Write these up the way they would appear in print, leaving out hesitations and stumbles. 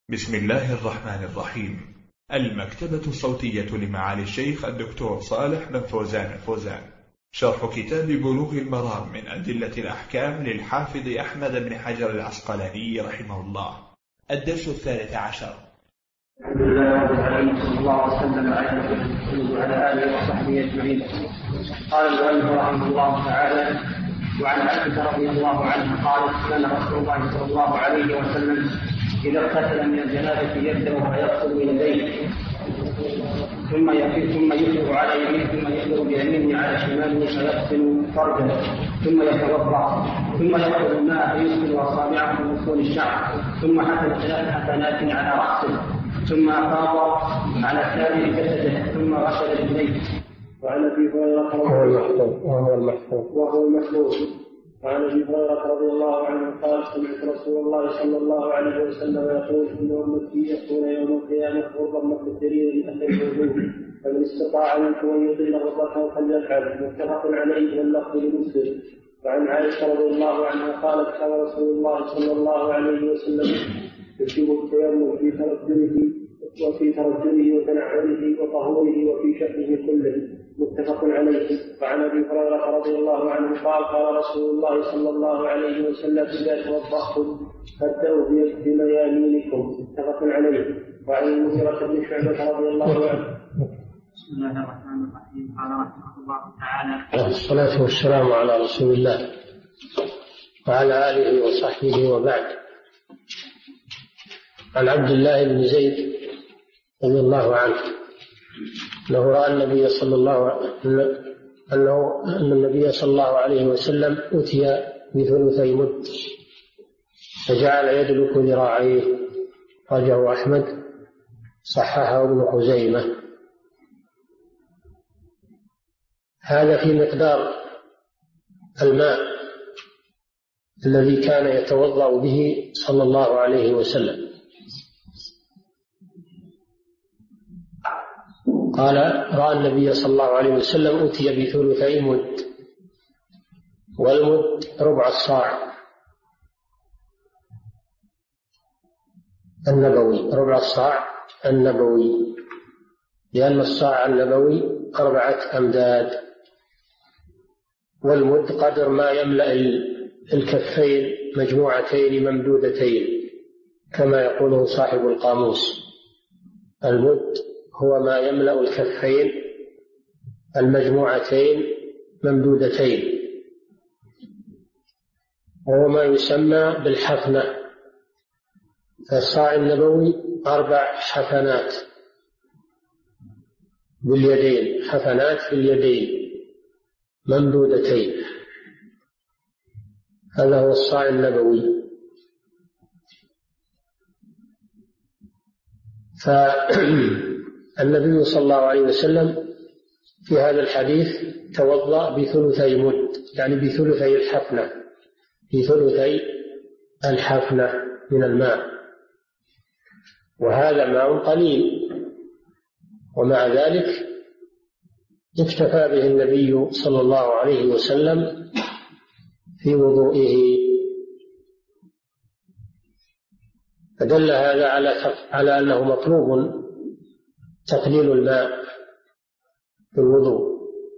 بسم الله الرحمن الرحيم. المكتبة الصوتية لمعالي الشيخ الدكتور صالح بن فوزان الفوزان، شرح كتاب بلوغ المرام من أدلة الأحكام للحافظ أحمد بن حجر العسقلاني رحمه الله. الدرس 13. الحمد لله رب العالمين، صلى الله وسلم على نبينا محمد وعلى آله وصحبه أجمعين. قال المؤلف رحمه الله تعالى: وعن عائشة رضي الله عنها قالت: كان رسول الله صلى الله عليه وسلم إذا اغتسل من الجنابة يبدأ فيغسل يديه ثم يفرغ على يمينه ثم يفرغ بيمينه على شماله فيغسل فرجه ثم يتوضأ ثم يأخذ الماء فيغسل أصابعه من أصول الشعر ثم حفظ 3 حسنات على رأسه ثم أفاض على سائر جسده ثم غسل رجليه. وعن أبي هريرة وهو المحفوظ وعن أبي هريرة رضي الله عنه قال: سمعت رسول الله صلى الله عليه وسلم يقول: إن أمتي يأتون يوم القيامة غرا محجلين من أثر الوضوء، فمن استطاع منكم أن يطيل غرته فليفعل. متفق عليه واللفظ لمسلم. وعن عائشة رضي الله عنها قالت: كان رسول الله صلى الله عليه وسلم يجب التيمم في ترجله وتنعله وطهوره وفي شأنه كله. متفق عليه. وعن أبي هريرة رضي الله عنه قال: قال رسول الله صلى الله عليه وسلم: إذا توضأتم فابدأوا بميامينكم. متفق عليه. وعن المغيرة بن شعبة رضي الله عنه. بسم الله الرحمن الرحيم. قال رحمه الله تعالى: الصلاة والسلام على رسول الله وعلى آله وصحبه وبعد. عن عبد الله بن زيد رضي الله عنه أن النبي صلى الله عليه وسلم أتي بثلثي مد فجعل يدلك ذراعيه. رجعه أحمد، صححه ابن خزيمة. هذا في مقدار الماء الذي كان يتوضأ به صلى الله عليه وسلم. قال: رأى النبي صلى الله عليه وسلم أتي بثلثي مد، والمد ربع الصاع النبوي، ربع الصاع النبوي، لأن الصاع النبوي 4 أمداد، والمد قدر ما يملأ الكفين مجموعتين ممدودتين كما يقوله صاحب القاموس. المد هو ما يملأ الكفين المجموعتين ممدودتين، وهو ما يسمى بالحفنة. فالصاع النبوي 4 حفنات باليدين، حفنات في اليدين ممدودتين، هذا هو الصاع النبوي. فالنبي صلى الله عليه وسلم في هذا الحديث توضأ بثلثي مد، يعني بثلثي الحفنة، بثلثي الحفنة من الماء، وهذا ماء قليل، ومع ذلك اكتفى به النبي صلى الله عليه وسلم في وضوئه. فدل هذا على أنه مطلوب تقليل الماء في الوضوء،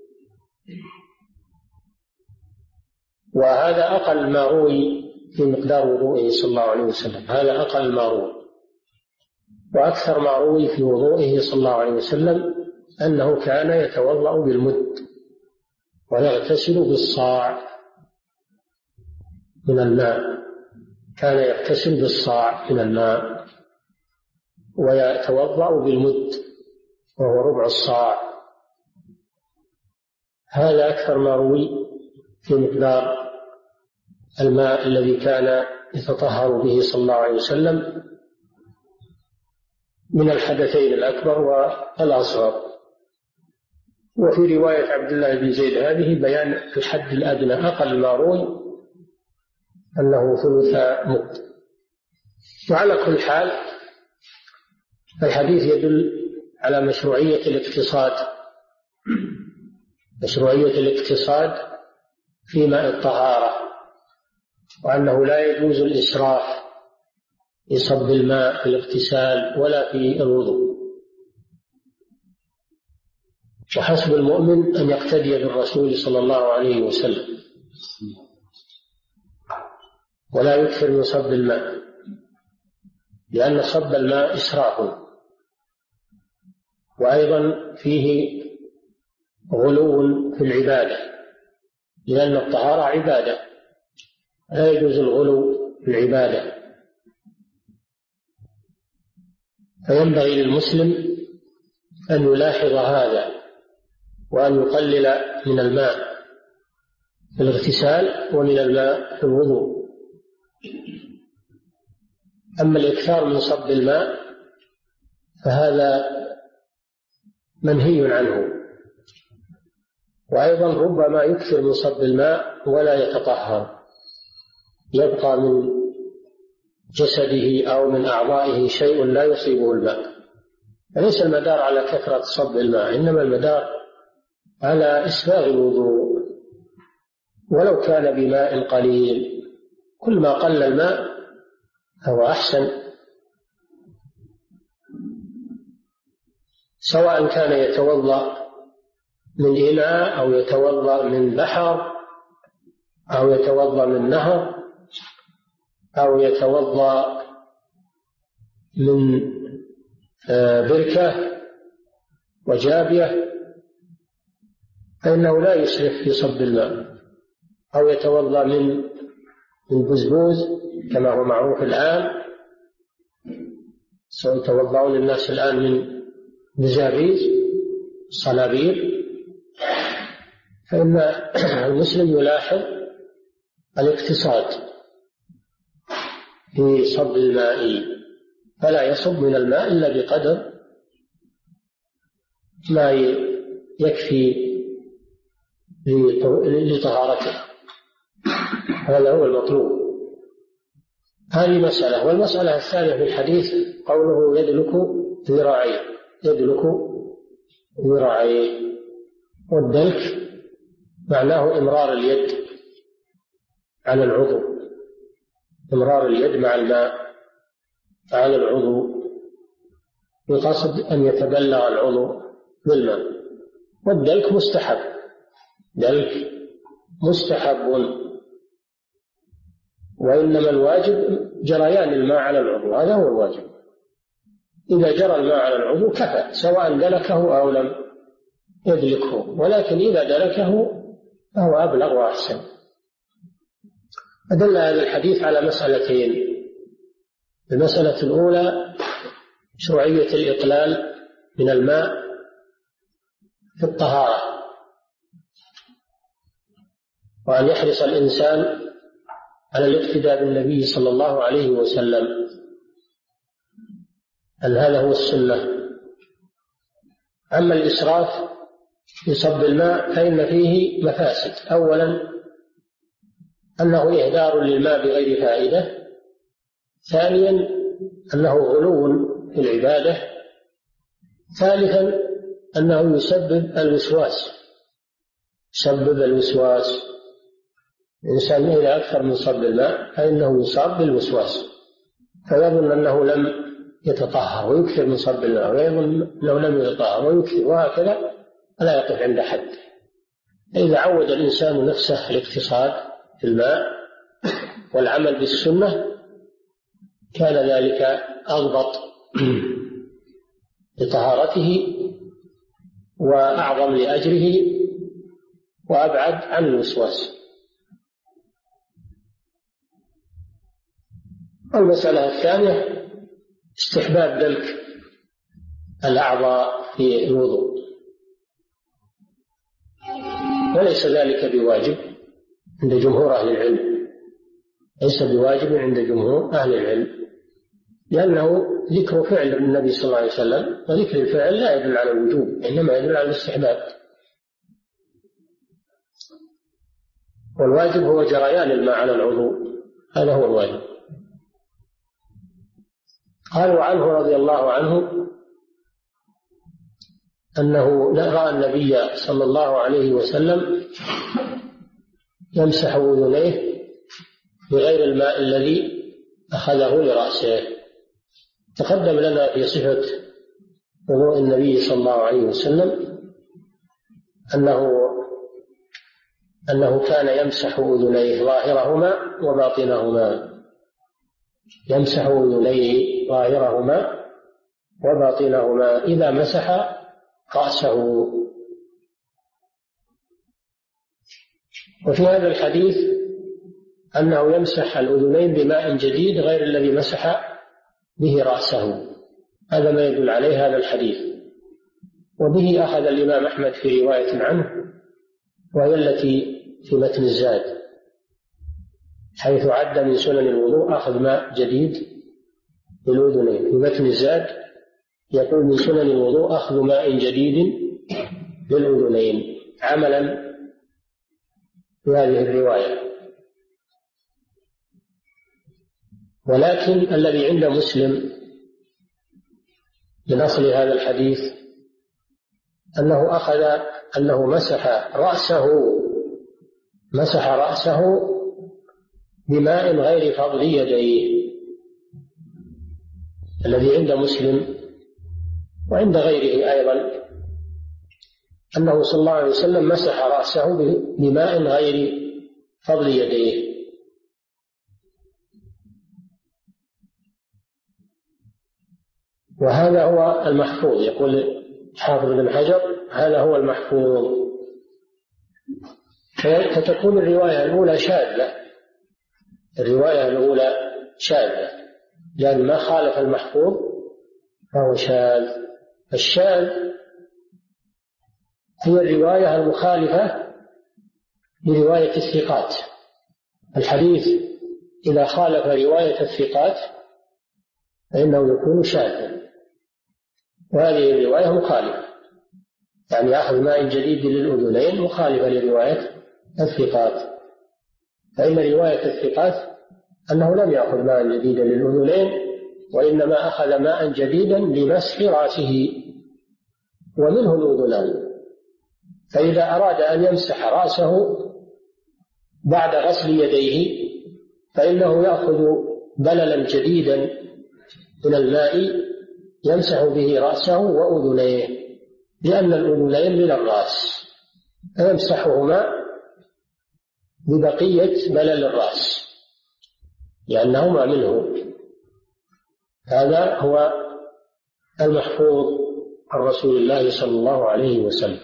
وهذا أقل ما روي في مقدار وضوئه صلى الله عليه وسلم، هذا أقل ما روي. وأكثر ما روي في وضوئه صلى الله عليه وسلم أنه كان يتوضأ بالمد ويغتسل بالصاع من الماء، كان يغتسل بالصاع من الماء ويتوضأ بالمد وهو ربع الصاع. هذا أكثر ما روي في مقدار الماء الذي كان يتطهر به صلى الله عليه وسلم من الحدثين الأكبر والأصغر. وفي رواية عبد الله بن زيد هذه بيان الحد الأدنى، أقل ما روي أنه ثلث مد. وعلى كل حال الحديث يدل على مشروعية الاقتصاد، مشروعية الاقتصاد في ماء الطهارة، وأنه لا يجوز الإسراف يصب الماء في الاغتسال ولا في الوضوء. وحسب المؤمن أن يقتدي بالرسول صلى الله عليه وسلم ولا يكثر من صب الماء، لأن صب الماء إسراف، وأيضا فيه غلو في العبادة، لأن الطهارة عبادة، لا يجوز الغلو في العبادة. فينبغي للمسلم أن يلاحظ هذا وأن يقلل من الماء في الاغتسال ومن الماء في الوضوء. أما الإكثار من صب الماء فهذا منهي عنه. وأيضا ربما يكثر من صب الماء ولا يتطهر، يبقى من جسده أو من أعضائه شيء لا يصيبه الماء. فليس المدار على كثرة صب الماء، إنما المدار على إسباغ الوضوء ولو كان بماء قليل. كل ما قل الماء هو أحسن، سواء كان يتوضأ من إناء أو يتوضأ من بحر أو يتوضأ من نهر أو يتوضأ من بركة وجابية، فإنه لا يسرف في صب الماء، أو يتوضأ من بزبوز كما هو معروف الآن، سيتوضأون الناس الآن من بزابيز صنابير. فإن المسلم يلاحظ الاقتصاد في صب الماء، فلا يصب من الماء إلا بقدر ما يكفي لطهارته، هذا هو المطلوب. هذه مسألة. والمسألة الثانية في الحديث قوله يدلك ذراعيه، يدلك ذراعيه، والدلك معناه إمرار اليد على العضو، إمرار اليد مع الماء على العضو، بقصد أن يتبلغ العضو بالماء. والدلك مستحب، دلك مستحب، وإنما الواجب جريان الماء على العضو، هذا هو الواجب. إذا جرى الماء على العضو كفى، سواء دلكه أو لم يدلكه، ولكن إذا دلكه فهو أبلغ وأحسن. أدل هذا الحديث على مسألتين. المسألة الأولى شرعية الإقلال من الماء في الطهارة، وأن يحرص الإنسان على الاقتداء بالنبي صلى الله عليه وسلم، أن هذا هو السنة. أما الإسراف في صب الماء فإن فيه مفاسد. أولا أنه إهدار للماء بغير فائدة. ثانيا أنه غلو في العبادة. ثالثا أنه يسبب الوسواس، يسبب الوسواس. الإنسان إذا أكثر من صب الماء فإنه يصاب بالوسواس، فيظن أنه لم يتطهر ويكثر من صب الماء، ويظن أنه لم يتطهر ويكثر، وهكذا لا يقف عند حد. إذا عود الإنسان نفسه الاقتصاد في الماء والعمل بالسنة كان ذلك أضبط لطهارته وأعظم لأجره وأبعد عن الوسواس. المسألة الثانية استحباب دلك الأعضاء في الوضوء، وليس ذلك بواجب عند جمهور أهل العلم، ليس بواجب عند جمهور أهل العلم، لأنه ذكر فعل النبي صلى الله عليه وسلم، وذكر الفعل لا يدل على الوجوب، إنما يدل على الاستحباب. والواجب هو جريان الماء على العضو، هذا هو الواجب. قالوا عنه رضي الله عنه أنه رأى النبي صلى الله عليه وسلم يمسح أذنيه بغير الماء الذي أخذه لرأسه، تقدم لنا في صفة وضوء النبي صلى الله عليه وسلم أنه كان يمسح أذنيه ظاهرهما وباطنهما، يمسح أذنيه ظاهرهما وباطنهما إذا مسح رأسه. وفي هذا الحديث أنه يمسح الأذنين بماء جديد غير الذي مسح به رأسه، هذا ما يدل عليه هذا الحديث. وبه أخذ الإمام أحمد في رواية عنه، وهي التي في متن الزاد، حيث عد من سنن الوضوء أخذ ماء جديد للأذنين. في متن الزاد يقول من سنن الوضوء أخذ ماء جديد للأذنين، عملا بهذه الرواية. ولكن الذي عند مسلم من أصل هذا الحديث أنه مسح رأسه بماء غير فضل يديه. الذي عند مسلم وعند غيره أيضا أنه صلى الله عليه وسلم مسح رأسه بماء غير فضل يديه. وهذا هو المحفوظ، يقول حافظ بن حجر هذا هو المحفوظ. فتكون الرواية الأولى شاذة، لأن ما خالف المحفوظ فهو شاذ. الشاذ هي الرواية المخالفة لرواية الثقات. الحديث إذا خالف رواية الثقات فإنه يكون شاذا، وهذه الرواية مخالفة، يعني أخذ ماء جديد للأذنين مخالفة لرواية الثقات. فإن رواية الثقات أنه لم يأخذ ماء جديدا للأذنين، وإنما أخذ ماء جديدا لمسح رأسه ومنه الأذنان. فإذا أراد أن يمسح رأسه بعد غسل يديه فإنه يأخذ بللا جديدا من الماء يمسح به رأسه وأذنيه، لأن الأذنين من الرأس، فيمسحهما ببقية بلل الرأس لأنهما منه. هذا هو المحفوظ عن رسول الله صلى الله عليه وسلم.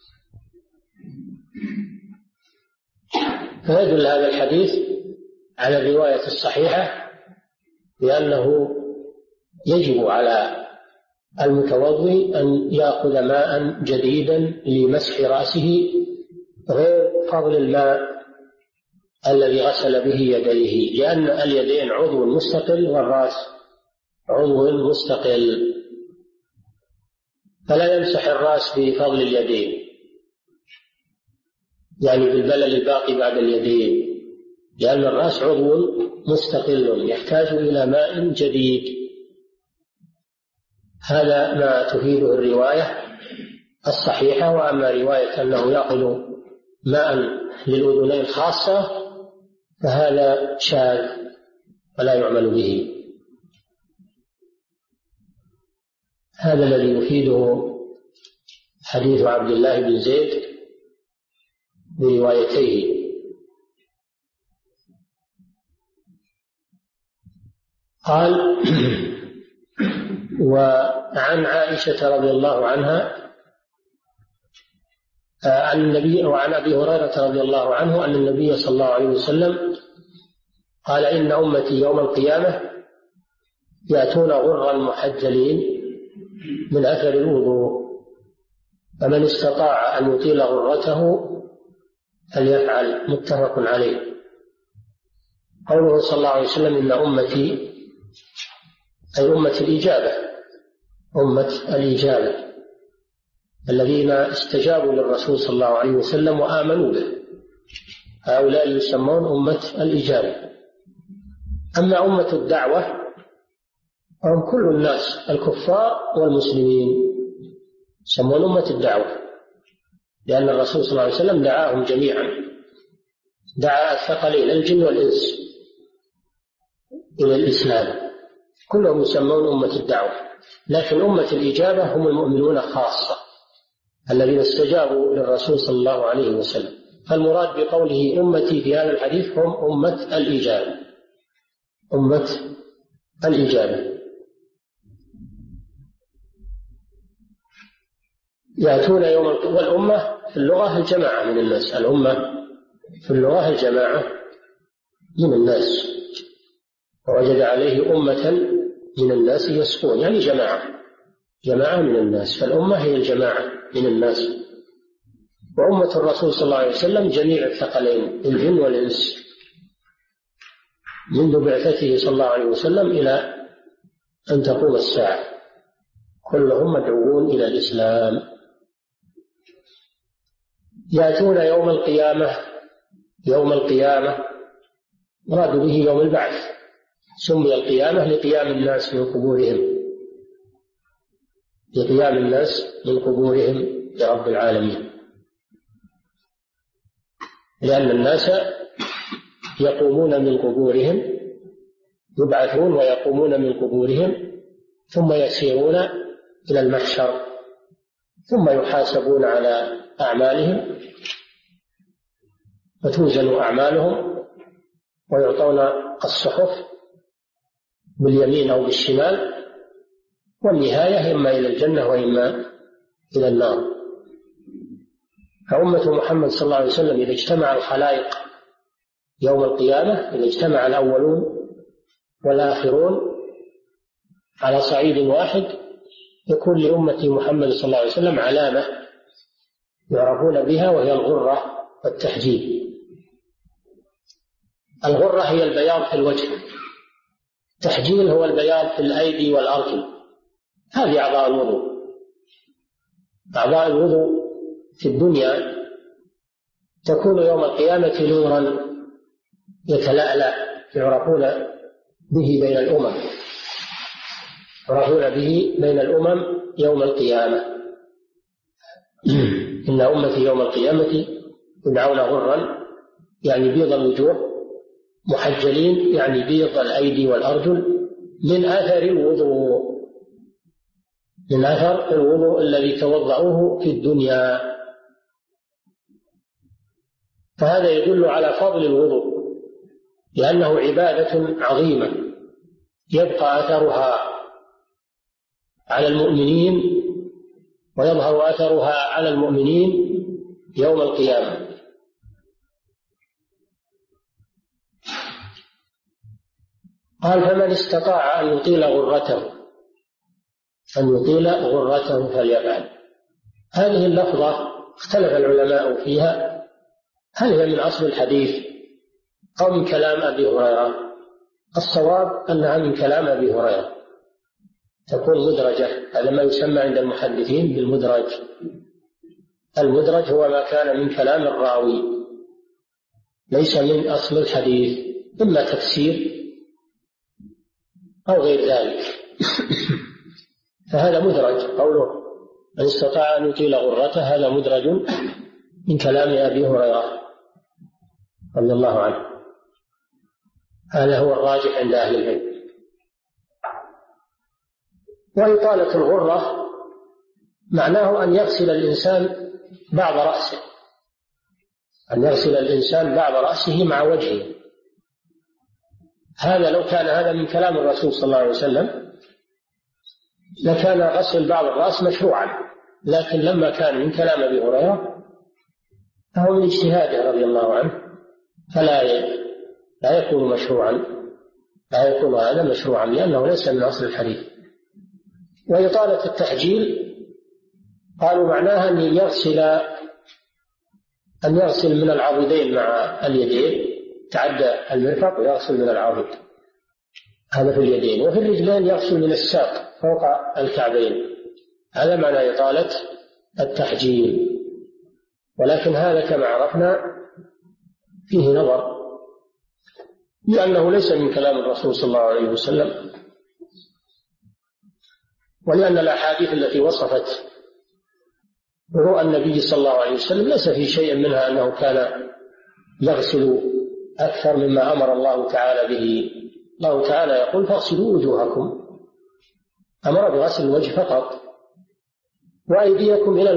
فيدل هذا الحديث على الرواية الصحيحة بأنه يجب على المتوضئ أن يأخذ ماء جديدا لمسح رأسه غير فضل الماء الذي غسل به يديه، لأن اليدين عضو مستقل والرأس عضو مستقل، فلا يمسح الرأس بفضل اليدين، يعني بالبلل الباقي بعد اليدين، لأن الرأس عضو مستقل يحتاج إلى ماء جديد. هذا ما تفيده الرواية الصحيحة. وأما رواية أنه يأخذ ماء للأذنين خاصة فهذا شاذ ولا يعمل به. هذا الذي يفيده حديث عبد الله بن زيد بروايتيه. قال وعن عائشة رضي الله عنها عن النبي وعن أبي هريرة رضي الله عنه أن النبي صلى الله عليه وسلم قال إن أمتي يوم القيامة يأتون غرا محجلين من أثر الوضوء، فمن استطاع أن يطيل غرته فليفعل. متفق عليه. قوله صلى الله عليه وسلم إن أمتي أي أمة الإجابة، أمة الإجابة الذين استجابوا للرسول صلى الله عليه وسلم وآمنوا به، هؤلاء يسمون أمة الإجابة. أما أمة الدعوة هم كل الناس الكفار والمسلمين يسمون أمة الدعوة، لأن الرسول صلى الله عليه وسلم دعاهم جميعا، دعا الثقلين الجن والإنس إلى الإسلام، كلهم يسمون أمة الدعوة، لكن أمة الإجابة هم المؤمنون خاصة الذين استجابوا للرسول صلى الله عليه وسلم. فالمراد بقوله أمتي في هذا الحديث هم أمة الإجابة، أمة الإجابة. يأتون يوم والأمة في اللغة الجماعة من الناس، الأمة في اللغة الجماعة من الناس، ووجد عليه أمة من الناس يسقون، يعني جماعة من الناس، فالأمة هي الجماعة من الناس. وأمة الرسول صلى الله عليه وسلم جميع الثقلين الجن والإنس منذ بعثته صلى الله عليه وسلم إلى أن تقوم الساعة، كلهم مدعوون إلى الإسلام. يأتون يوم القيامة مراد به يوم البعث، سمي القيامة لقيام الناس من قبورهم لرب العالمين، لأن الناس يقومون من قبورهم، يبعثون ويقومون من قبورهم ثم يسيرون إلى المحشر، ثم يحاسبون على أعمالهم وتوزن أعمالهم ويعطون الصحف باليمين أو بالشمال، والنهاية إما إلى الجنة وإما إلى النار. فأمة محمد صلى الله عليه وسلم إذا اجتمع الخلائق يوم القيامة، إذا اجتمع الأولون والآخرون على صعيد واحد، يكون لأمة محمد صلى الله عليه وسلم علامة يعرفون بها، وهي الغرة والتحجيل. الغرة هي البياض في الوجه، التحجيل هو البياض في الأيدي والأرجل. هذه أعضاء الوضوء. أعضاء الوضوء في الدنيا تكون يوم القيامة نورا يتلألأ، يعرفون به بين الأمم يوم القيامة. إن أمتي يوم القيامة يدعون غرا، يعني بيض الوجوه، محجلين يعني بيض الأيدي والأرجل، من أثر الوضوء الذي توضعوه في الدنيا. فهذا يدل على فضل الوضوء، لأنه عبادة عظيمة يبقى أثرها على المؤمنين، ويظهر أثرها على المؤمنين يوم القيامة. قال: فمن استطاع أن يطيل غرته فليفعل. هذه اللفظة اختلف العلماء فيها، هل هي من أصل الحديث أو من كلام أبي هريرة؟ الصواب أنها من كلام أبي هريرة، تكون مدرجة. هذا ما يسمى عند المحدثين بالمدرج. المدرج هو ما كان من كلام الراوي، ليس من أصل الحديث، إما تفسير أو غير ذلك. فهذا مدرج، قوله من استطاع أن يطيل غرته، هذا مدرج من كلام أبي هريرة رضي الله عنه. هذا هو الراجح عند أهل العلم. وإطالة الغرة معناه أن يغسل الإنسان بعض رأسه مع وجهه. هذا لو كان هذا من كلام الرسول صلى الله عليه وسلم لكان غسل بعض الرأس مشروعا، لكن لما كان من كلام أبي هريرة فهو من اجتهاده رضي الله عنه، فلا يكون مشروعا، لا يكون هذا مشروعا، لأنه ليس من أصل الحديث. وإطالة التحجيل قالوا معناها أن يغسل من العضدين مع اليدين، تعدى المرفق ويغسل من العضد، هذا في اليدين. وفي الرجلين يغسل من الساق فوق الكعبين، هذا معنى إطالة التحجيل. ولكن هذا كما عرفنا فيه نظر، لأنه ليس من كلام الرسول صلى الله عليه وسلم، ولأن الأحاديث التي وصفت وضوء النبي صلى الله عليه وسلم ليس في شيء منها أنه كان يغسل أكثر مما أمر الله تعالى به. الله تعالى يقول: فاغسلوا وجوهكم أمر بغسل الوجه فقط. وأيديكم إلى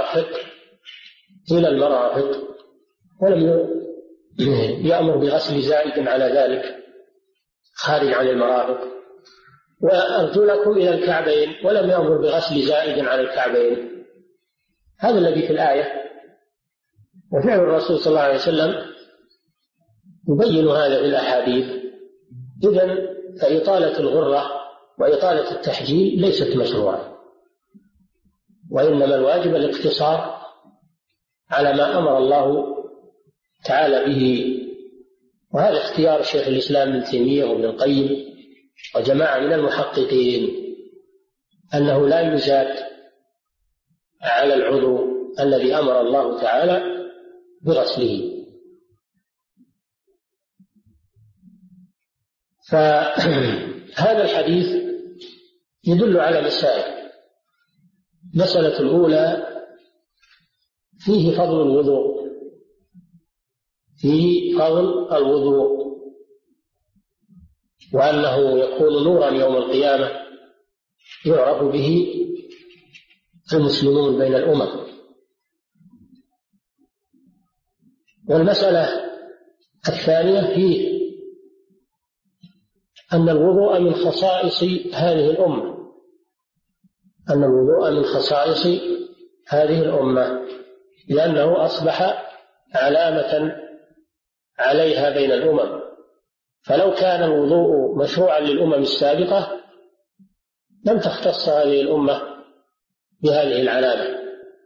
المرافق ولم يأمر بغسل زائد على ذلك خارج عن المرافق. وأرجلكم إلى الكعبين ولم يأمر بغسل زائد على الكعبين. هذا الذي في الآية، وفعل الرسول صلى الله عليه وسلم يبين هذا في الأحاديث. إذن فإطالة الغرة وإطالة التحجيل ليست مشروعة، وإنما الواجب الاقتصار على ما أمر الله تعالى به. وهذا اختيار شيخ الإسلام ابن تيمية وابن القيم وجماعة من المحققين، أنه لا يزاد على العضو الذي أمر الله تعالى بغسله. فهذا الحديث يدل على مسائل. المسألة الأولى فيه فضل الوضوء، وأنه يكون نورا يوم القيامة يعرف به المسلمون بين الأمم. والمسألة الثانية فيه أن الوضوء من خصائص هذه الأمة، لأنه أصبح علامة عليها بين الأمم. فلو كان الوضوء مشروعا للأمم السابقة لم تختص هذه الأمة بهذه العلامة.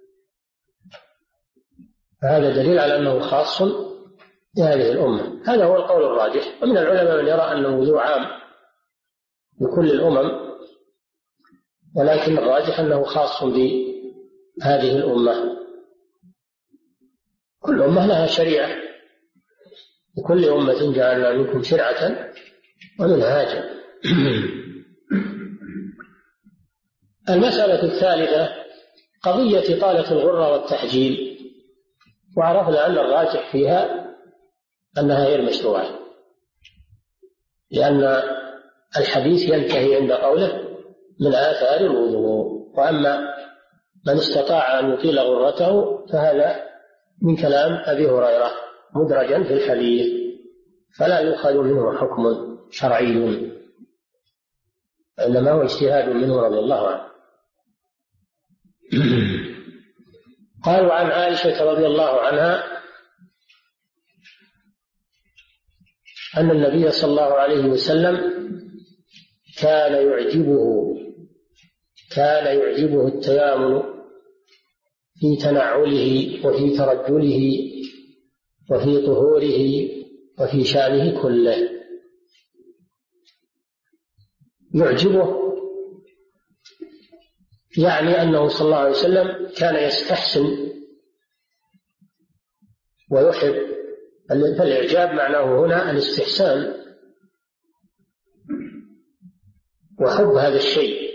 فهذا دليل على أنه خاص بهذه الأمة. هذا هو القول الراجح. ومن العلماء من يرى أن الوضوء عام لكل الأمم، ولكن الراجح أنه خاص بهذه الأمة. كل أمة لها شريعة، لكل أمة جعلنا منكم شرعة ومنهاجا. المسألة الثالثة قضية إطالة الغرة والتحجيل، وعرفنا أن الراجح فيها أنها غير مشروعة، لأن الحديث ينتهي عند قوله من آثار الوضوء. وأما من استطاع أن يطيل غرته فهذا من كلام أبي هريرة مدرجا في الحديث، فلا يؤخذ منه حكم شرعي، إنما هو اجتهاد منه رضي الله عنه. قالوا عن عائشة رضي الله عنها أن النبي صلى الله عليه وسلم كان يعجبه التيامن في تنعله وفي ترجله وفي طهوره وفي شأنه كله. يعجبه يعني أنه صلى الله عليه وسلم كان يستحسن ويحب. فالإعجاب معناه هنا الاستحسان وحب هذا الشيء.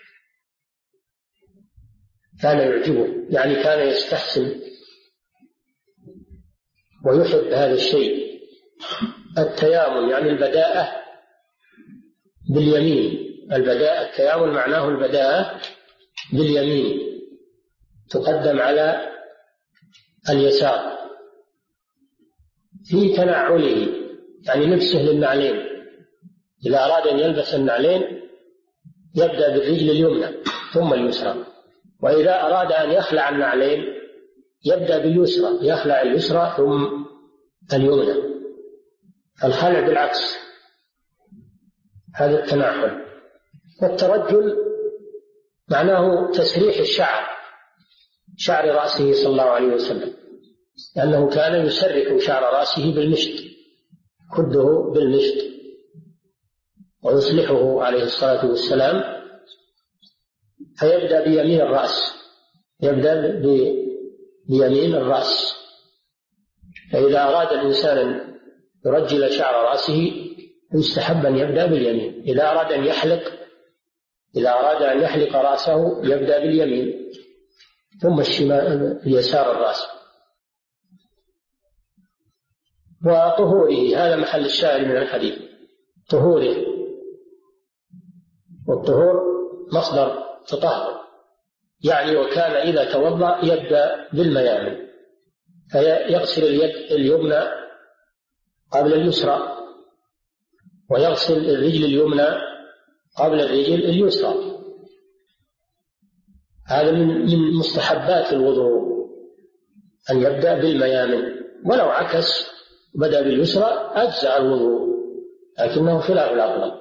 كان يعجبه يعني كان يستحسن ويحب هذا الشيء. التيامن يعني البداءة باليمين. التيامن معناه البداءة باليمين، تقدم على اليسار. في تنعله يعني لبسه للنعلين، إذا أراد أن يلبس النعلين يبدأ بالرجل اليمنى ثم اليسرى، وإذا أراد أن يخلع النعلين يبدأ باليسرى، يخلع اليسرى ثم اليمنى. الخلع بالعكس، هذا التنعل. والترجل معناه تسريح شعر رأسه صلى الله عليه وسلم، لأنه كان يسرح شعر رأسه بالمشط، كده بالمشط، ويصلحه عليه الصلاة والسلام. فيبدأ بيمين الرأس، يبدأ بيمين الرأس. فإذا أراد الإنسان أن يرجل شعر رأسه يستحب أن يبدأ باليمين. إذا أراد أن يحلق رأسه يبدأ باليمين ثم الشمال اليسار الرأس. وطهوره هذا محل الشاهد من الحديث، طهوره. والطهور مصدر تطهر، يعني وكان إذا توضأ يبدأ بالميامن، فيغسل اليد اليمنى قبل اليسرى، ويغسل الرجل اليمنى قبل الرجل اليسرى. هذا من مستحبات الوضوء أن يبدأ بالميامن، ولو عكس بدأ باليسرى أجزأ الوضوء، لكنه خلاف الأفضل.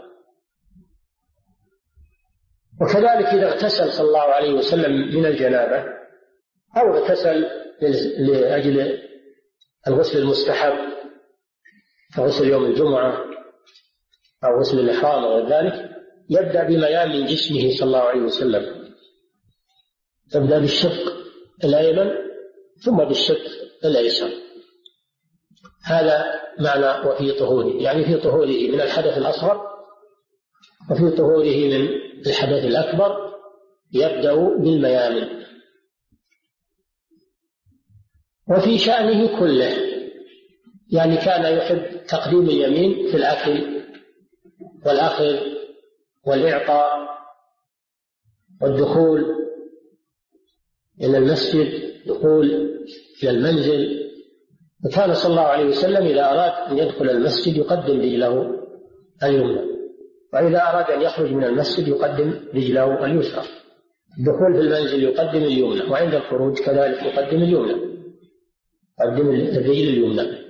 وكذلك إذا اغتسل صلى الله عليه وسلم من الجنابة أو اغتسل لأجل الغسل المستحب كغسل يوم الجمعة أو غسل الإحرام أو ذلك، يبدأ بميامن جسمه صلى الله عليه وسلم، يبدأ بالشق الأيمن ثم بالشق الأيسر. هذا معنى وفي طهوره، يعني في طهوره من الحدث الأصغر وفي طهوره من الحدث الأكبر يبدأ بالميامن. وفي شأنه كله، يعني كان يحب تقديم اليمين في الأكل والأخذ والإعطاء والدخول إلى المسجد، دخول إلى المنزل. وكان صلى الله عليه وسلم إذا أراد أن يدخل المسجد يقدم رجله اليمنى، وإذا أراد أن يخرج من المسجد يقدم رجله اليسرى. الدخول في المنزل يقدم اليمنى، وعند الخروج كذلك يقدم اليمنى، يقدم الرجل اليمنى.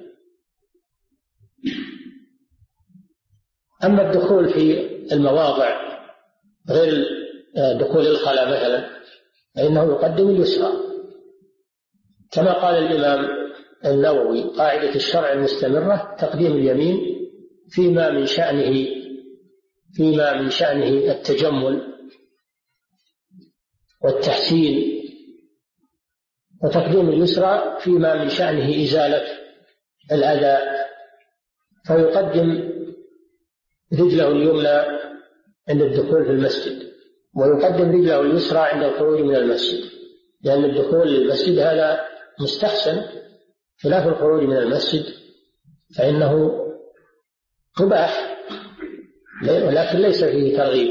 أما الدخول في المواضع غير دخول الخلاء مثلا فإنه يقدم اليسرى، كما قال الإمام النووي: قاعدة الشرع المستمرة تقديم اليمين فيما من شأنه التجمل والتحسين، وتقديم اليسرى فيما من شأنه إزالة الأذى، فيقدم رجله اليمنى عند الدخول في المسجد، ويقدم رجله اليسرى عند الخروج من المسجد، لأن الدخول للمسجد هذا مستحسن خلاف الخروج من المسجد فإنه مباح ولكن ليس فيه ترغيب.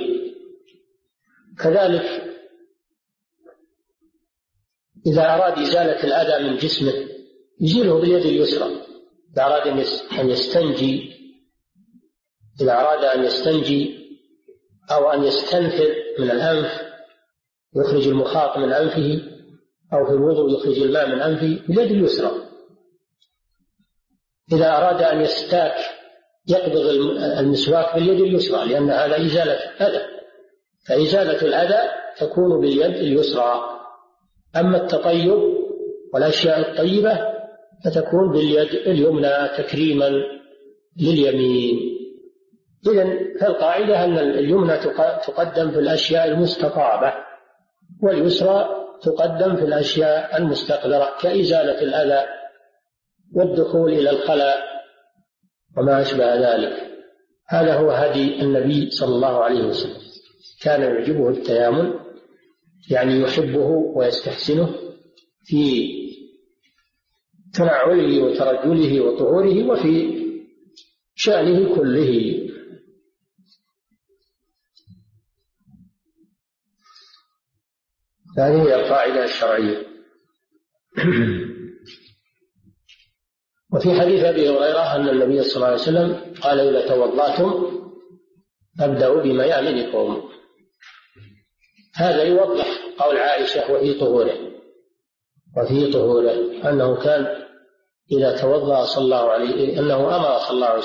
كذلك إذا أراد إزالة الأذى من جسمه يزيله باليد اليسرى. إذا أراد أن يستنجي أو أن يستنثر من الأنف يخرج المخاط من أنفه، أو في الوضوء يخرج الماء من أنفه باليد اليسرى. إذا أراد أن يستاك يقبض المسواك باليد اليسرى، لأن هذا إزالة أذى، فإزالة الأذى تكون باليد اليسرى. أما التطيب والأشياء الطيبة فتكون باليد اليمنى تكريما لليمين. إذن فالقاعدة أن اليمنى تقدم في الأشياء المستطابة، واليسرى تقدم في الأشياء المستقدرة كإزالة الأذى والدخول إلى الخلاء وما أشبه ذلك. هذا هو هدي النبي صلى الله عليه وسلم، كان يعجبه التيامن، يعني يحبه ويستحسنه في تنعله وترجله وطهوره وفي شأنه كله. هذه هي القاعدة الشرعية. وفي حديث أبي هريرة أن النبي صلى الله عليه وسلم قال: إذا توضأتم فابدأوا بميامنكم. هذا يوضح قول عائشة وفي طهوره أنه كان إذا توضأ صلى الله عليه أنه أمر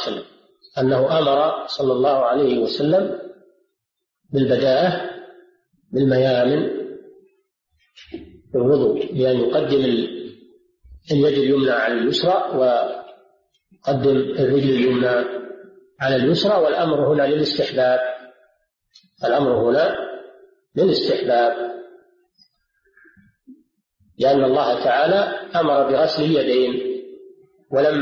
صلى الله عليه وسلم بالبداءة بالميامن في الوضوء، بأن يقدم اليد اليمنى على اليسرى ويقدم الرجل اليمنى على اليسرى. والأمر هنا للاستحباب، لأن الله تعالى أمر بغسل اليدين ولم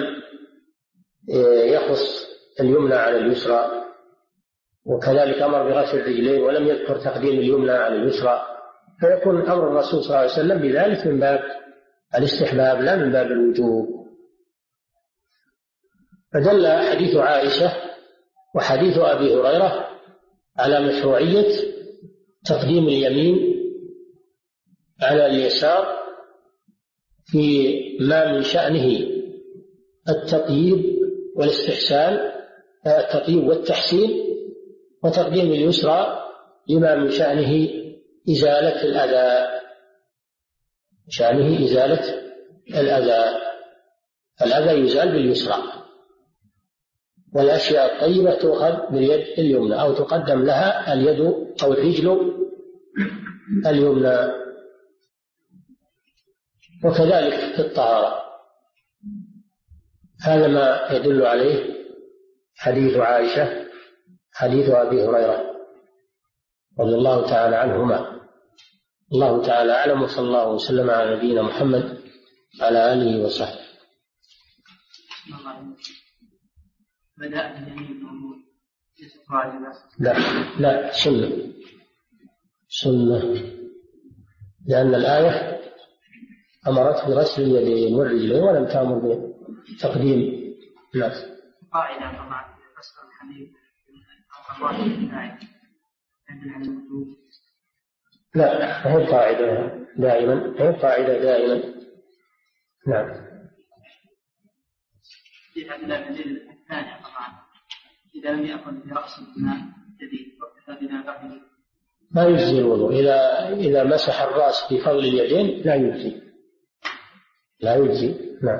يخص اليمنى على اليسرى، وكذلك أمر بغسل الرجلين ولم يذكر تقديم اليمنى على اليسرى، فيكون أمر الرسول صلى الله عليه وسلم بذلك من باب الاستحباب لا من باب الوجوب. فدل حديث عائشة وحديث أبي هريرة على مشروعية تقديم اليمين على اليسار في ما من شأنه التطيب والإحسان، التطيب والتحسين، وتقديم اليسرى لما من شأنه إزالة الأذى، الأذى يزال باليسرى، والأشياء الطيبة تؤخذ باليد اليمنى أو تقدم لها اليد أو الرجل اليمنى. وكذلك في الطهارة، هذا ما يدل عليه حديث عائشة، حديث أبي هريرة رضي الله تعالى عنهما. الله تعالى أعلم، وصلى الله وسلم على نبينا محمد على آله وصحبه. بدأ باليمين موجود ليست واجبة. لا سنة، لأن الآية أمرت بغسل اليدين والرجلين ولم تأمر بتقديم الناس. قاعدة طبعا غسل الحديث أو الواجب الآية عندنا الوجوب. لا، هي قاعدة دائما. نعم. في هذا الدليل الثاني طبعا إذا لم يكن في رأس الماء جديد واكتفى بناقته ما يجزي الوضوء. إذا مسح الرأس بفضل اليدين لا يجزي. نعم.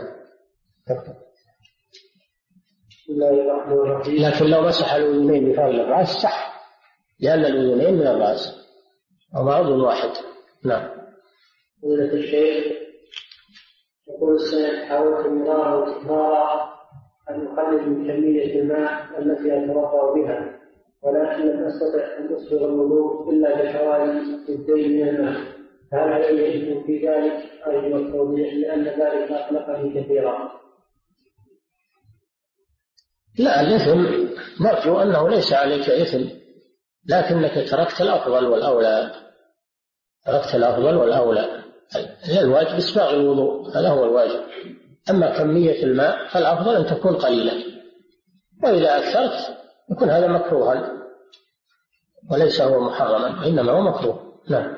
لكن لو مسح الأذنين بفضل الرأس صح، لأن الأذنين من الرأس أو عضو واحد. نعم. فضيلة الشيخ، يقول السائل: حاولت مرارا وتكرارا أن أقلل من كمية الماء التي أتوضأ بها، ولكن لم أستطع أن أسبغ الوضوء إلا بحوالي ثلثين من الماء، فهل علي إثم في ذلك؟ أرجو التوضيح لأن ذلك أقلقني كثيرا. لا، الإثم نرجو أنه ليس عليك إثم، لكنك تركت الأفضل والأولى. الواجب إسباغ الوضوء، هذا هو الواجب. أما كمية الماء فالأفضل أن تكون قليلة، وإذا أكثرت يكون هذا مكروها وليس هو محرما، إنما هو مكروه. نعم.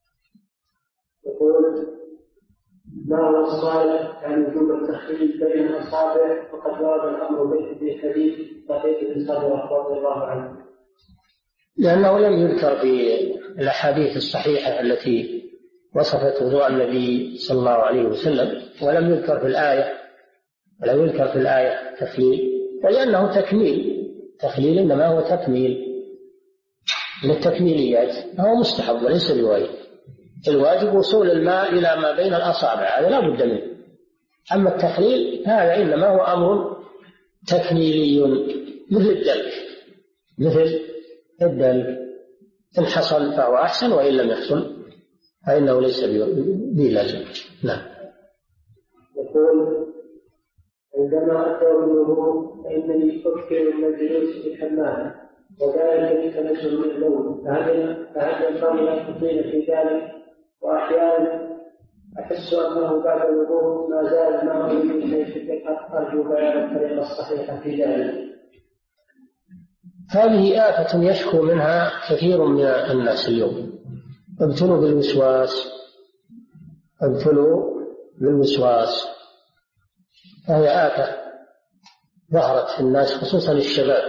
يقول: ما هو الصالح عن وجوب التخليل بين الأصابع؟ وقد ورد الأمر به في حديث صحيح بن صدرة رضي الله عنه. لأنه لم يذكر في الأحاديث الصحيحة التي وصفت وضوء النبي صلى الله عليه وسلم، ولم يذكر في الآية تخليل، ولأنه تخليل إنما هو تكميل من التكميليات، هو مستحب وليس بواجب. الواجب وصول الماء إلى ما بين الأصابع، هذا لا بد منه. أما التخليل هذا إنما هو أمر تكميلي مثل الدلك، إن حصل فهو أحسن، وإن لم يحصل فإنه ليس بلازم. نعم. يقول: عندما أتوا بالوضوء فإنني أكثر من الجلوس في الحمام، وذلك لتنزل من النوم، فهل ينبغي أن أطيل في ذلك؟ وأحيانا أحس أنه بعد الوضوء ما زال الماء من شيء، أرجو بيان الطريقة الصحيحة في ذلك. هذه آفة يشكو منها كثير من الناس اليوم، ابتلوا بالوسواس، فهي آفة ظهرت في الناس خصوصا الشباب.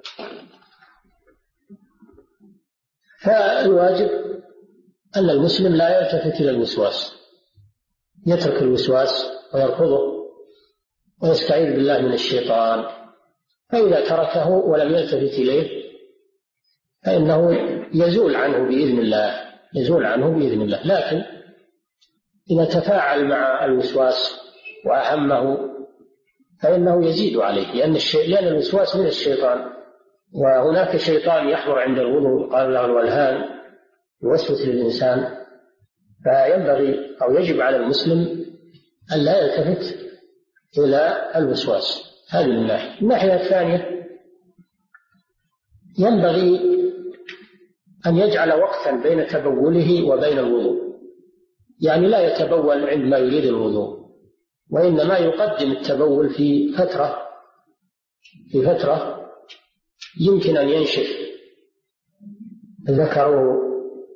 فالواجب أن المسلم لا يلتفت إلى الوسواس، يترك الوسواس ويرفضه ويستعيذ بالله من الشيطان، فإذا تركه ولم يلتفت إليه فإنه يزول عنه بإذن الله. لكن إذا تفاعل مع الوسواس وأهمه فإنه يزيد عليه، لأن الوسواس من الشيطان، وهناك شيطان يحضر عند الوضوء قال له الولهان يوسوس للإنسان، فينبغي أو يجب على المسلم أن لا يلتفت إلى الوسواس. هذه الناحية الثانية، ينبغي أن يجعل وقتا بين تبوله وبين الوضوء، يعني لا يتبول عندما يريد الوضوء، وإنما يقدم التبول في فترة يمكن أن ينشف ذكره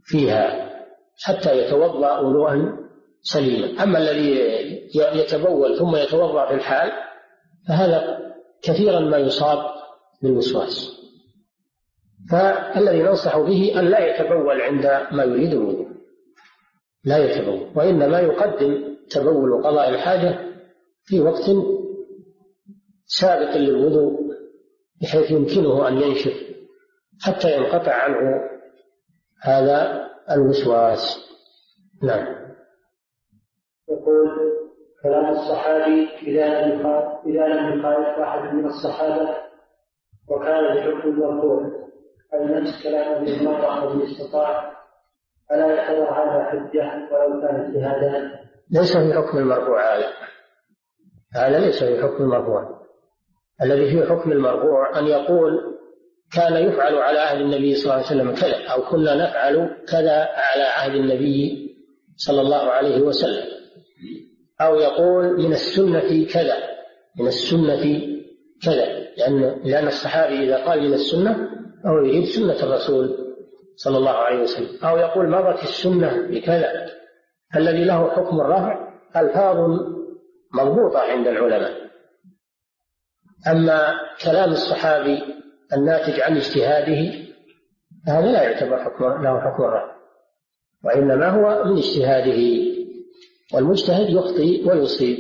فيها حتى يتوضأ وضوءا سليما. أما الذي يتبول ثم يتوضأ في الحال فهذا كثيرا ما يصاب بالوسواس. فالذي ننصح به أن لا يتبول عند ما يريد الوضوء، لا يتبول، وإنما يقدم تبول وقضاء الحاجة في وقت سابق للوضوء بحيث يمكنه أن ينشف حتى ينقطع عنه هذا الوسواس. نعم. يقول كلام الصحابي إذا لم يخالف أحد من الصحابة وكان بحكم المرفوع أي نفس كلام ابن المرة وابن استطاع، ألا يعتبر هذا حجة ولو كان اجتهادا؟ ليس في حكم المرفوع هذا ليس في حكم المرفوع. الذي في حكم المرفوع أن يقول كان يفعل على عهد النبي صلى الله عليه وسلم كذا، أو كنا نفعل كذا على عهد النبي صلى الله عليه وسلم، أو يقول من السنة كذا، من السنة كذا، لأن الصحابي إذا قال من السنة أو يريد سنة الرسول صلى الله عليه وسلم، أو يقول مضت السنة بكذا. الذي له حكم الرفع ألفاظ مضبوطة عند العلماء. أما كلام الصحابي الناتج عن اجتهاده هذا لا يعتبر له حكم الرفع، وإنما هو من اجتهاده، والمجتهد يخطئ ويصيب.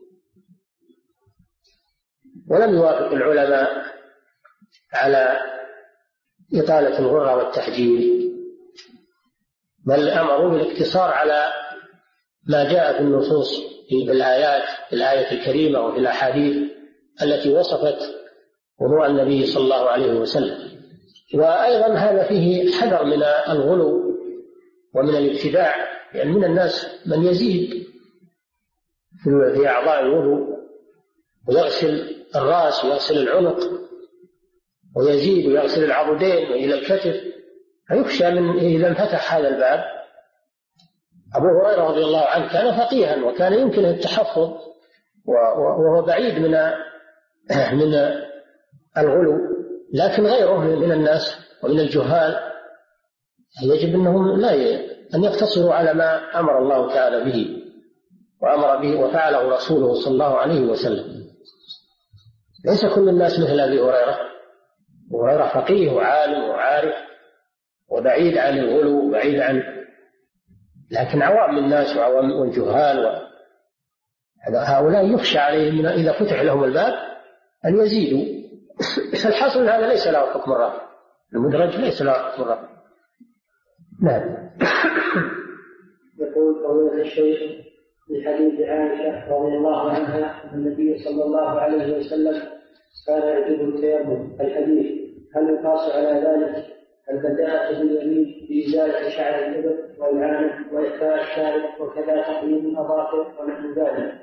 ولم يوافق العلماء على إطالة الغرة والتحجيل، بل أمروا بالاقتصار على ما جاء في النصوص في الآية الكريمة وفي الأحاديث التي وصفت وضوء النبي صلى الله عليه وسلم. وأيضا هذا فيه حذر من الغلو ومن الابتداع، يعني من الناس من يزيد في أعضاء الوضوء ويغسل الرأس ويغسل العنق ويزيد ويغسل العضدين وإلى الكتف، فيخشى من إذا انفتح هذا الباب. أبو هريرة رضي الله عنه كان فقيها وكان يمكنه التحفظ وهو بعيد من الغلو، لكن غيره من الناس ومن الجهال يجب أن يقتصروا على ما أمر الله تعالى به وأمر به وفعله رسوله صلى الله عليه وسلم. ليس كل الناس مثل أبي هريرة. أبو هريرة فقيه وعالم وعارف وبعيد عن الغلو وبعيد عن، لكن عوام الناس وعوام والجهال هؤلاء يخشى عليهم إذا فتح لهم الباب أن يزيدوا. فالحاصل هذا ليس له حكم الرفع، المدرج ليس له حكم الرفع. نعم. يقول فضيلة الشيخ في حديث عائشة رضي الله عنها أن النبي صلى الله عليه وسلم كان يعجبه التيمم، الحديث هل يقاس على ذلك البداءة باليمين بإزالة شعر الإبط والعانة وإخفاء الشارب وكذا تقليم الأظافر ونحو ذلك،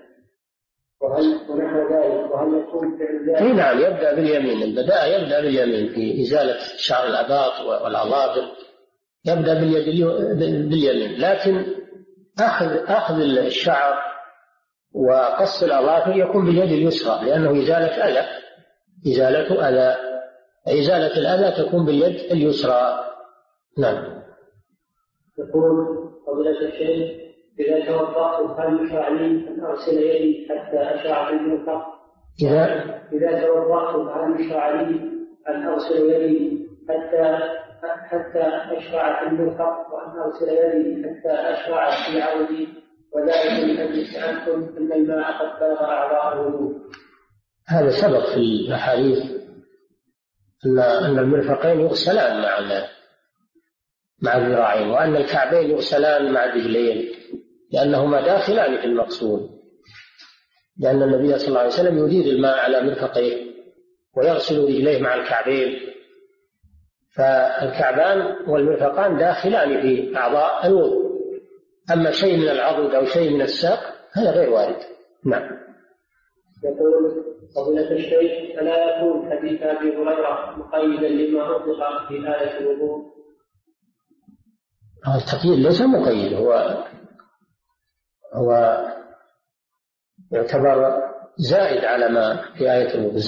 وهل يكون فعل ذلك؟ نعم، يبدأ باليمين. البداءة يبدأ باليمين في إزالة شعر الأباط والأظافر، يبدأ باليمين، لكن أخذ الشعر وقص الأظافر يكون باليد اليسرى، لأنه إزالة الأذى تكون باليد اليسرى. نعم. يقول فضيلة الشيخ إذا توضأت هل يشرع لي أن أغسل يدي حتى أشرع في المرفق؟ إذا توضأت هل يشرع لي أن أغسل يدي حتى أشرع في المرفق، وأن أغسل يدي حتى أشرع في عودي، وذلك لأجل سألتم أن الماء قد بلغ أعضاء الوضوء؟ هذا سبق في الأحاديث أن المرفقين يغسلان مع الذراعين، وأن الكعبين يغسلان مع الرجلين، لأنهما داخلان في المقصود، لأن النبي صلى الله عليه وسلم يدير الماء على مرفقيه ويغسل رجليه مع الكعبين، فالكعبان والمرفقان داخلان في أعضاء الوضوء. أما شيء من العضد أو شيء من الساق هذا غير وارد. نعم. يقول فضيلة الشيخ ألا يكون حديث أبي هريرة مقيدا لما أطلق في آية الوضوء؟ التقييد ليس مقيد، هو يعتبر زائد على ما في آية الوضوء،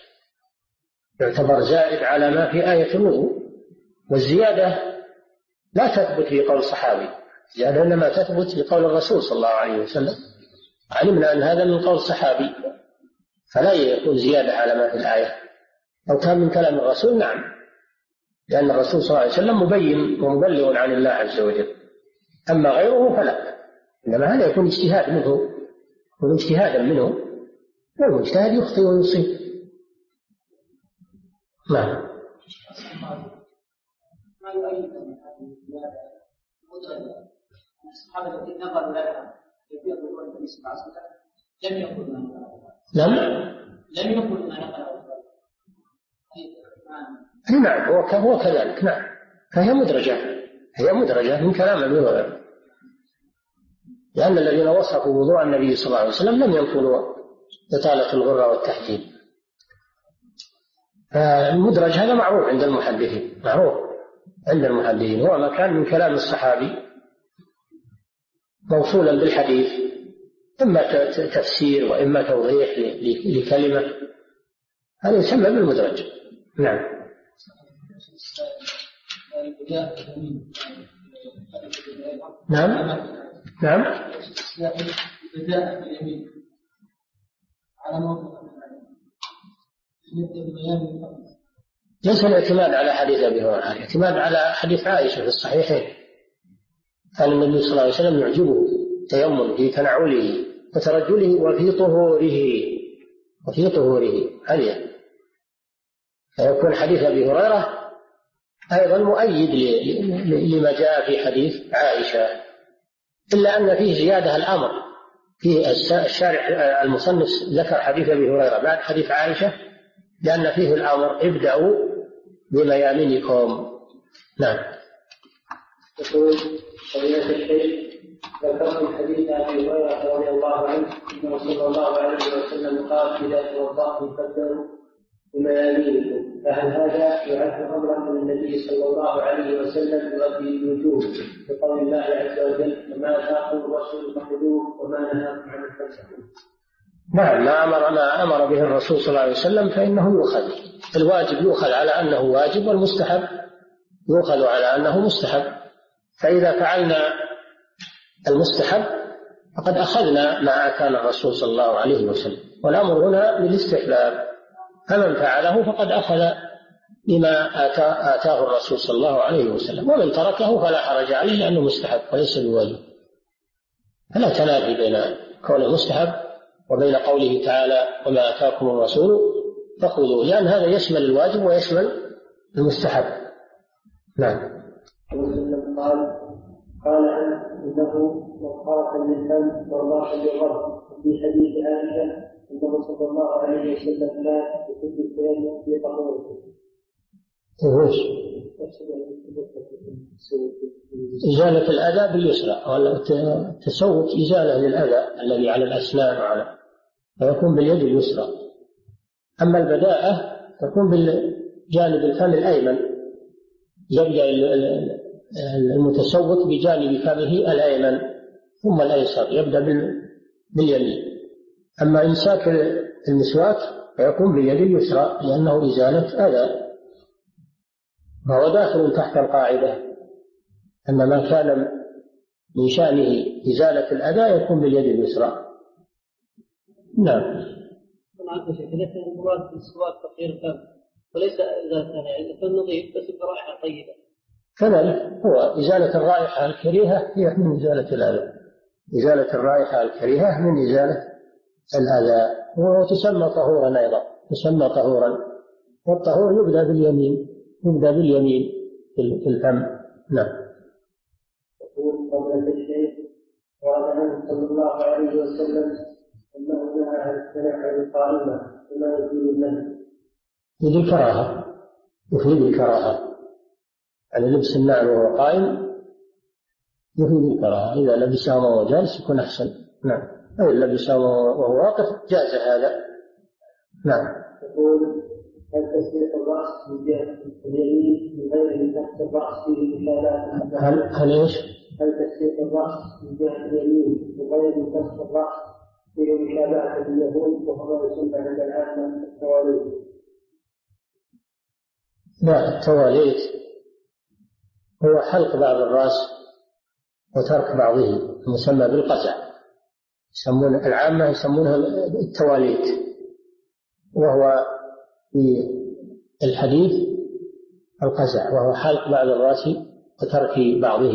يعتبر زائد على ما في آية الوضوء، والزيادة لا تثبت في قول صحابي، زيادة إنما تثبت في قول الرسول صلى الله عليه وسلم. علمنا أن هذا من قول صحابي فلا يكون زيادة على ما في الآية. لو كان من كلام الرسول نعم، لأن الرسول صلى الله عليه وسلم مبين ومبلغ عن الله عز وجل. أما غيره فلا، إنما هذا يكون اجتهاد منه، يكون اجتهادا منه، والمجتهد يخطئ ويصيب. نعم. ما يؤيد من هذه الزيادة مدرجة الصحابة الذين نقلوا لها يقول النبي صلى الله عليه وسلم لم يقل ما نقله. لم يقل ما نقله. نعم هو كذلك. نعم فهي مدرجة من كلام أبي هريرة، لأن الذين وصفوا وضوء النبي صلى الله عليه وسلم لم ينقلوا إطالة الغرة والتحجيل. فالمدرج هذا معروف عند المحدثين، هو ما كان من كلام الصحابي موصولا بالحديث، إما تفسير وإما توضيح لكلمة، هذا يسمى بالمدرج. نعم. نعم. ليس الاعتماد على حديث أبي هريرة، الاعتماد على حديث عائشة في الصحيحين. كان النبي صلى الله عليه وسلم يعجبه تيمم في تنعله وترجله وفي طهوره هذه. فيكون حديث أبي هريرة أيضا مؤيد لما جاء في حديث عائشة، إلا أن فيه زيادة الأمر. فيه الشارح المصنف ذكر حديث أبي هريرة بعد حديث عائشة لأن فيه الأمر ابدأوا بميامنكم. نعم. يقول فضيلة الشيخ ذكرت حديث أبي هريرة رضي الله عنه أنه صلى الله عليه وسلم قال إذا توضأتم فابدأوا بميامنكم، فهل هذا يعد أمرا من النبي صلى الله عليه وسلم يؤدي الوجوب بقول الله عز وجل وما آتاكم الرسول فخذوه وما نهاكم عنه فانتهوا؟ نعم، ما أمر به الرسول صلى الله عليه وسلم فإنه يؤخذ. الواجب يؤخذ على أنه واجب، والمستحب يؤخذ على أنه مستحب. فإذا فعلنا المستحب فقد أخذنا ما آتانا الرسول صلى الله عليه وسلم، والأمر هنا للاستحباب، فمن فعله فقد أخذ بما آتاه الرسول صلى الله عليه وسلم، ومن تركه فلا حرج عليه لأنه مستحب وليس بواجب. فلا تنافي بين كونه مستحب وبين قوله تعالى وما آتاكم الرسول فخذوه، لأن هذا يشمل الواجب ويشمل المستحب. نعم. قال انه مطهرة للفم والراحة للرب. في حديث عائشة انه صلى الله عليه وسلم كان يحب التيمم في طهورته. إزالة الأذى باليسرى، والتسوق إزالة للأذى الذي على الأسنان وعلى، فيكون باليد اليسرى. أما البداءة تكون بالجانب الفم الأيمن، يبدأ المتسوق بجانب فمه الأيمن ثم الأيسر، يبدأ باليمين. أما إمساك المسواك فيكون باليد اليسرى لأنه إزالة أذى، فهو داخل تحت القاعدة. أما ما كان من شأنه إزالة الأذى يكون باليد اليسرى. نعم. إذا كان المراد بالسواك تطهير الفم وليس إزالة الأذى، الفم نظيف بس برائحة طيبة، كذلك هو إزالة الرائحة الكريهة هي من إزالة الأذى. إزالة الرائحة الكريهة من إزالة الأذى، وتسمى طهورا أيضا، تسمى طهورا، والطهور يبدأ باليمين في الفم. نعم. يقول فضيلة الشيخ ورد عنه صلى الله عليه وسلم أنه نهى عن التنعم قائما وما يفيد النهي. يفيد الكراهة يعني لبس النعل وهو قائم يفيد الكراهة. إذا لبسه وهو جالس يكون أحسن. نعم. أو لبسه وهو واقف جاز هذا. نعم. يقول هل تسريح الرأس من جهة اليمين من غير من تحت الرأس فيه مشابهة؟ هل إيش؟ هل تسريح الرأس من جهة اليمين من غير من تحت الرأس فيه مشابهة باليهود وهو يسمى عند العامة التواليت؟ لا، التواليت هو حلق بعض الرأس وترك بعضه، مسمى بالقزع، يسمون العامة يسمونها التواليت، وهو في الحديث القزع، وهو حلق بعض الرأس وترك بعضه.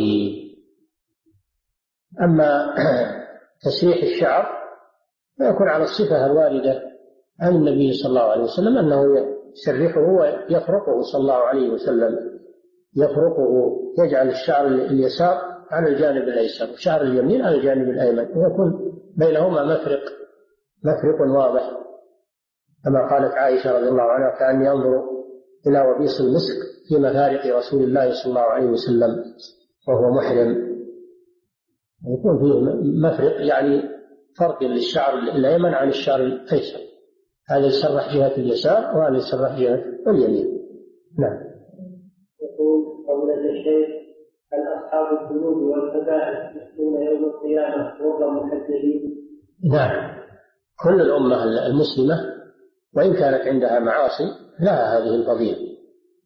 أما تسريح الشعر فيكون على الصفة الواردة عن النبي صلى الله عليه وسلم أنه يسرحه ويفرقه صلى الله عليه وسلم، يفرقه، يجعل الشعر اليسار على الجانب الأيسر وشعر اليمين على الجانب الأيمن، ويكون بينهما مفرق واضح، كما قالت عائشة رضي الله عنها: كأني أنظر إلى وبيص المسك في مفارق رسول الله صلى الله عليه وسلم وهو محرم. يكون فيه مفرق، يعني فرق للشعر الأيمن عن الشعر الأيسر، هذا يسرح جهة اليسار وهذا يسرح جهة اليمين. نعم. يقول فضيلة الشيخ: هل أصحاب الذنوب والكبائر يأتون يوم القيامة غرا محجلين؟ نعم، كل الأمة المسلمة وإن كانت عندها معاصي لها هذه الفضيلة،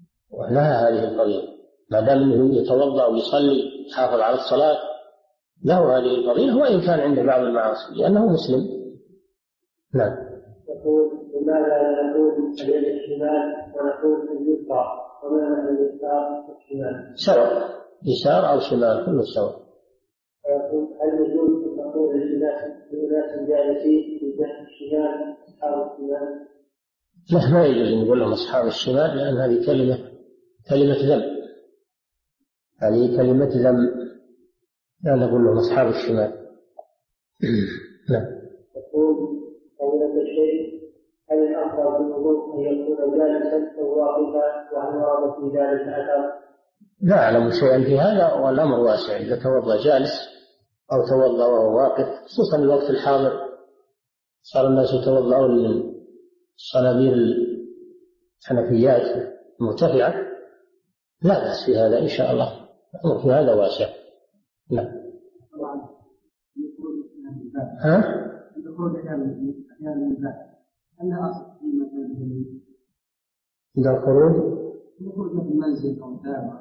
ما دام أنه يتوضأ ويصلي يحافظ على الصلاة له هذه الفضيلة، وإن كان عنده بعض المعاصي لأنه مسلم. نعم. يقول: لماذا لا نقول اليد الشمال ونقول اليسرى؟ وما معنى اليسار والشمال؟ سواء، يسار أو شمال كله سواء. ويقول: هل يجوز أن نقول للناس جالسين في جهة الشمال أصحاب الشمال؟ لا، ما يجوز أن نقول لهم أصحاب الشمال، لأن هذه كلمة ذم، لا نقول لهم أصحاب الشمال. لا. يقول فضيلة الشيخ: هل الأفضل في الوضوء أن يكون جالسا أو واقفا؟ وهل ورد في ذلك أثر؟ لا أعلم شيئا في هذا، والأمر واسع، إذا توضأ جالس أو توضأ وهو واقف، خصوصا الوقت الحاضر صار الناس يتوضأون من صنابير الحنفيات المرتفعة، لا بأس في هذا إن شاء الله، الأمر في هذا واسع. لا. ها؟ إذا الخروج من المنزل أو دار.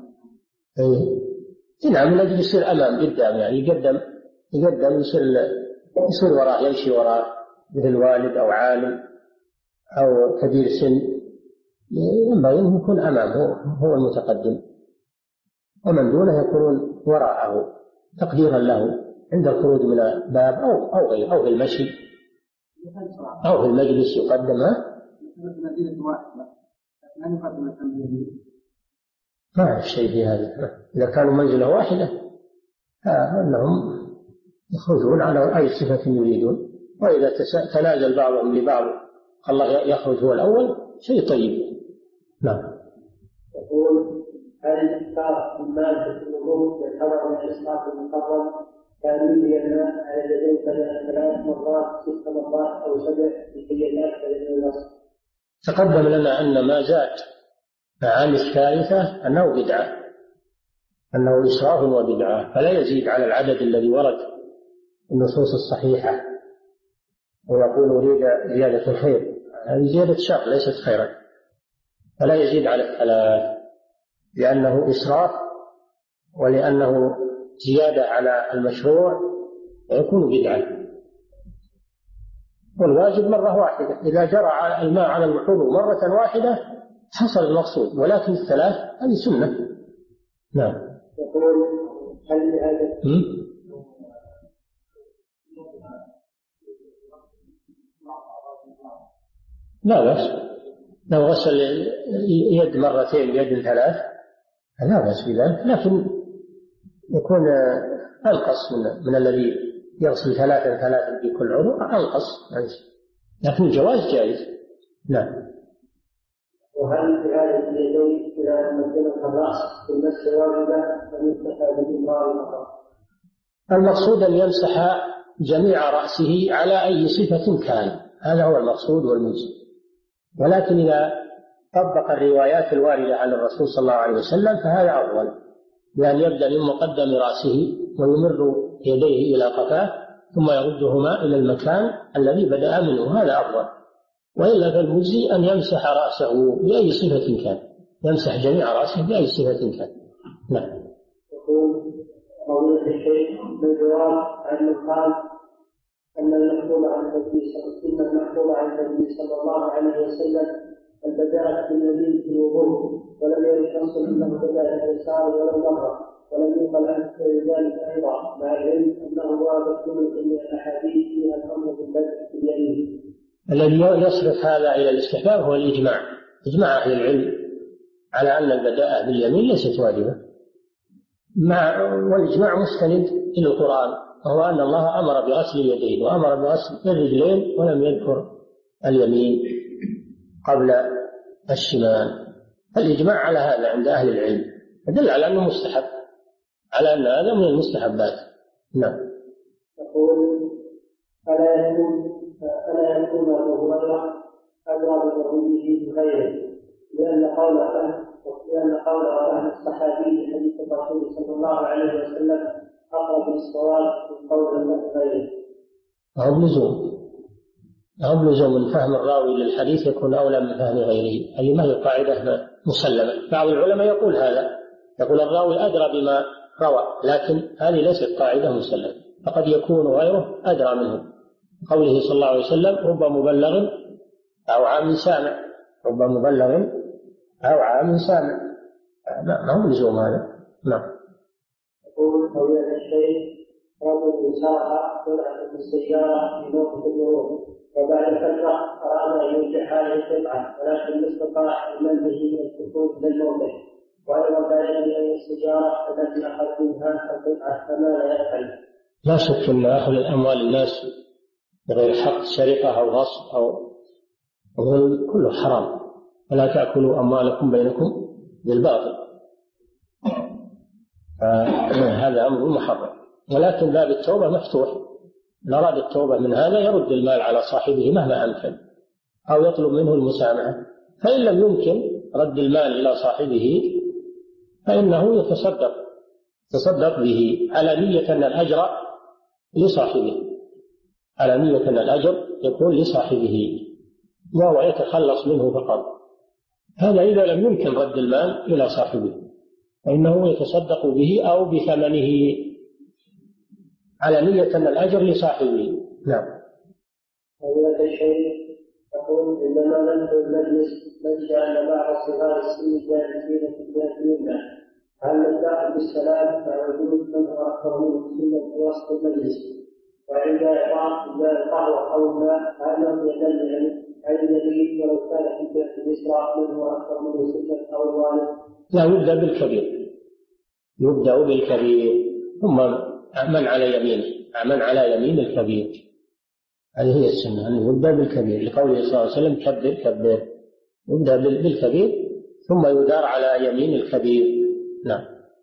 نعم، الذي يصير أمام قدام، يعني يقدم يصير وراه، يمشي وراه، مثل والد أو عالم أو كبير سن، ينبغي أن يكون أمامه، هو المتقدم، ومن دونه يكونون وراءه تقديرا له عند الخروج من الباب أو في المشي أو في المجلس يقدم. ما أعرف شيء في هذا. إذا كانوا منزلة واحدة فإنهم يخرجون على أي صفة يريدون، وإذا تنازل بعضهم لبعض الله يخرج هو الأول، شيء طيب. نعم. يقول: هل الإسقاط من مادة الوضوء يعتبر من الإسقاط المحرم؟ كان يجري الماء على اليدين 3 مرات 6 مرات أو 7 لكي يتأكد من الوصف. تقدم لنا أن ما زاد عن الثالثة أنه بدعة، أنه إسراف وبدعة، فلا يزيد على العدد الذي ورد النصوص الصحيحة ويقول أريد زيادة الخير، هذه زيادة شر ليست خيرا، فلا يزيد على 3 لأنه إسراف ولأنه زيادة على المشروع ويكون بدعة. والواجب مرة واحدة، إذا جرى الماء على الوحوض مرة واحدة حصل المقصود، ولكن 3 هذه سنة. نعم. يقول: هل لهذا لا بأس لو غسل يد مرتين يد 3 لا بأس بذلك، لكن يكون أنقص من الذي يغسل 3 في كل عضو، أنقص، لكن الجواز جائز. نعم. وهل في هذه اليدين إذا مثلت الرأس بالمس واجبة أم يمسح بالإمرار فقط؟ المقصود أن يمسح جميع رأسه على أي صفة كان، هذا هو المقصود والمجزي، ولكن إذا طبق الروايات الواردة عن الرسول صلى الله عليه وسلم فهذا أفضل، بأن يبدأ من مقدم رأسه ويمر يديه إلى قفاه ثم يردهما إلى المكان الذي بدأ منه، هذا أفضل. وإلا فالمجزي أن يمسح رأسه بأي صفة كان، يمسح جميع رأسه بأي صفة كان. نعم. يقول قضية الشيخ بالجواب عن من قال أن المحفوظ عن النبي صلى الله عليه وسلم البداءة باليمين في الوضوء، ولم يرد نص أنه بدأ باليسار ولو مرة، ولم يقل عنه ذلك أيضا، مع العلم أنه ورد جملة من الأحاديث فيها الأمر بالبدء باليمين. الذي يصرف هذا إلى الاستحباب هو الإجماع، إجماع أهل العلم على أن البداءة باليمين ليست واجبة، والإجماع مستند إلى القرآن، وهو أن الله أمر بغسل اليدين وأمر بغسل الرجلين ولم يذكر اليمين قبل الشمال. الإجماع على هذا عند أهل العلم يدل على أنه مستحب، على أن هذا من المستحبات. نعم. يقول ألا يكون أبو هريرة أدرى بمرويه بغيره، لأن قول أهل الصحابي في حديث الرسول صلى الله عليه وسلم أقرب للصواب من قول غيره. أو لزوم من فهم الراوي للحديث يكون أولى من فهم غيره، هذه ما هي قاعدة مسلمة. بعض العلماء يقول هذا، يقول الراوي أدرى بما روى، لكن هذه ليست قاعدة مسلمة، فقد يكون غيره أدرى منه. قوله صلى الله عليه وسلم رب مبلغ أو عام سامع، رب مبلغ أو عام سامع، ما هو لزوم هذا. نعم. يقول قضية الشيء رجل سرق قطعة من السيارة في موقف الوضوء، وبعد فترة أراد أن يرجع هذه القطعة، ولكن لا استطاع المنزل من الدخول إلى الموقف، وأيضا لا يدري أن السيارة التي أخذ منها القطعة، فما لا يفعل؟ لا شك أن أخذ الأموال الناس بغير حق، سرقة أو غصب أو غل، كله حرام، ولا تأكلوا أموالكم بينكم بالباطل، هذا أمر محرم. ولكن باب التوبة مفتوح، إن أراد التوبة من هذا يرد المال على صاحبه مهما أمكن، أو يطلب منه المسامحة. فإن لم يمكن رد المال إلى صاحبه فإنه يتصدق به على نية أن الأجر لصاحبه، على نية أن الأجر يكون لصاحبه وهو يتخلص منه فقط. هذا إذا لم يمكن رد المال إلى صاحبه فإنه يتصدق به أو بثمنه على نية أن الأجر لصاحبه. نعم. هذا الشيء يقول عندما ندخل المجلس نجد أن بعض صغار السن جالسين في الجهة اليمنى، هل نبدأ بالسلام مع وجود من هو أكثر منه سنا في وسط المجلس؟ وعند إعطاء القهوة أو الماء هل نقضي عن اليمين ولو كان في الجهة اليسرى من هو أكثر منه سنا أو الوالد؟ لا، يبدأ بالكبير ثم من على يمين الكبير. هذه هي السنة، أن يبدأ بالكبير، لقوله صلى الله عليه وسلم كبر، يبدأ بالكبير ثم يدار على يمين الكبير. نعم.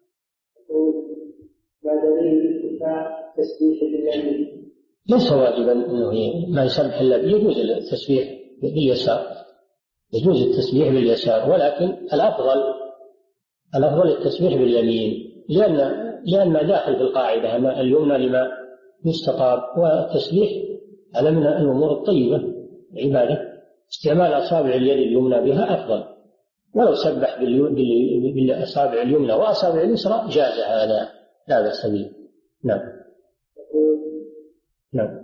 ما دليل اتفاق تسبيح باليمين؟ ليس واجبا أنه ما يسبح إلا، يجوز التسبيح باليسار، يجوز التسبيح باليسار، ولكن الأفضل التسبيح باليمين، لأن داخل في القاعدة أن اليمنى لما يستطاب، والتسبيح هذا من الأمور الطيبة العبادة، استعمال أصابع اليد اليمنى بها أفضل، ولو سبح بالأصابع اليمنى وأصابع اليسرى جاز هذا، لا بأس به. نعم. نعم.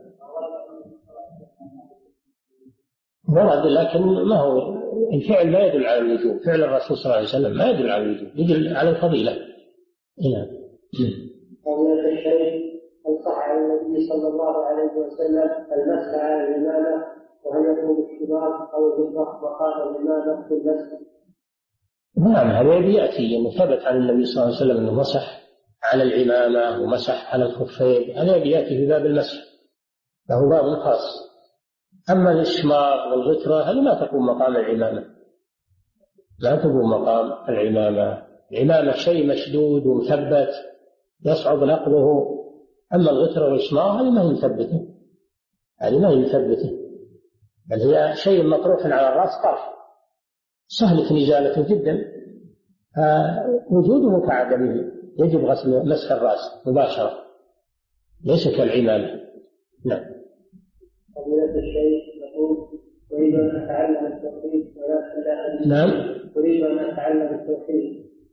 ورد، لكن ما هو الفعل لا يدل على الوجوب، فعل الرسول صلى الله عليه وسلم ما يدل على الوجوب، يدل على الفضيلة. نعم. قضية الشيء هل صح عن النبي صلى الله عليه وسلم المسح على الإمامة وهل يكون الشباب أو الذكر وقال الإمامة في المسح؟ نعم، هذا يأتي أنه ثبت عن النبي صلى الله عليه وسلم أنه مسح على العمامة ومسح على الخفين، هذا يأتي في باب المسح، له باب خاص. أما الإشمار والغترة هذه ما تقوم مقام العمامة، لا تقوم مقام العمامة. العمامة شيء مشدود ومثبت يصعب نقله، أما الغترة والإشمار هذه ما هي مثبتة، بل هي شيء مطروح على الرأس طرح سهل إزالته جدا، وجوده كعدمه، يجب غسل مسح الرأس مباشرة، ليس كالعمامة. نعم. قضية الشيء يقول أريد أن أتعلم التوحيد ولكن لا أدري. نعم. أريد أن أتعلم التوحيد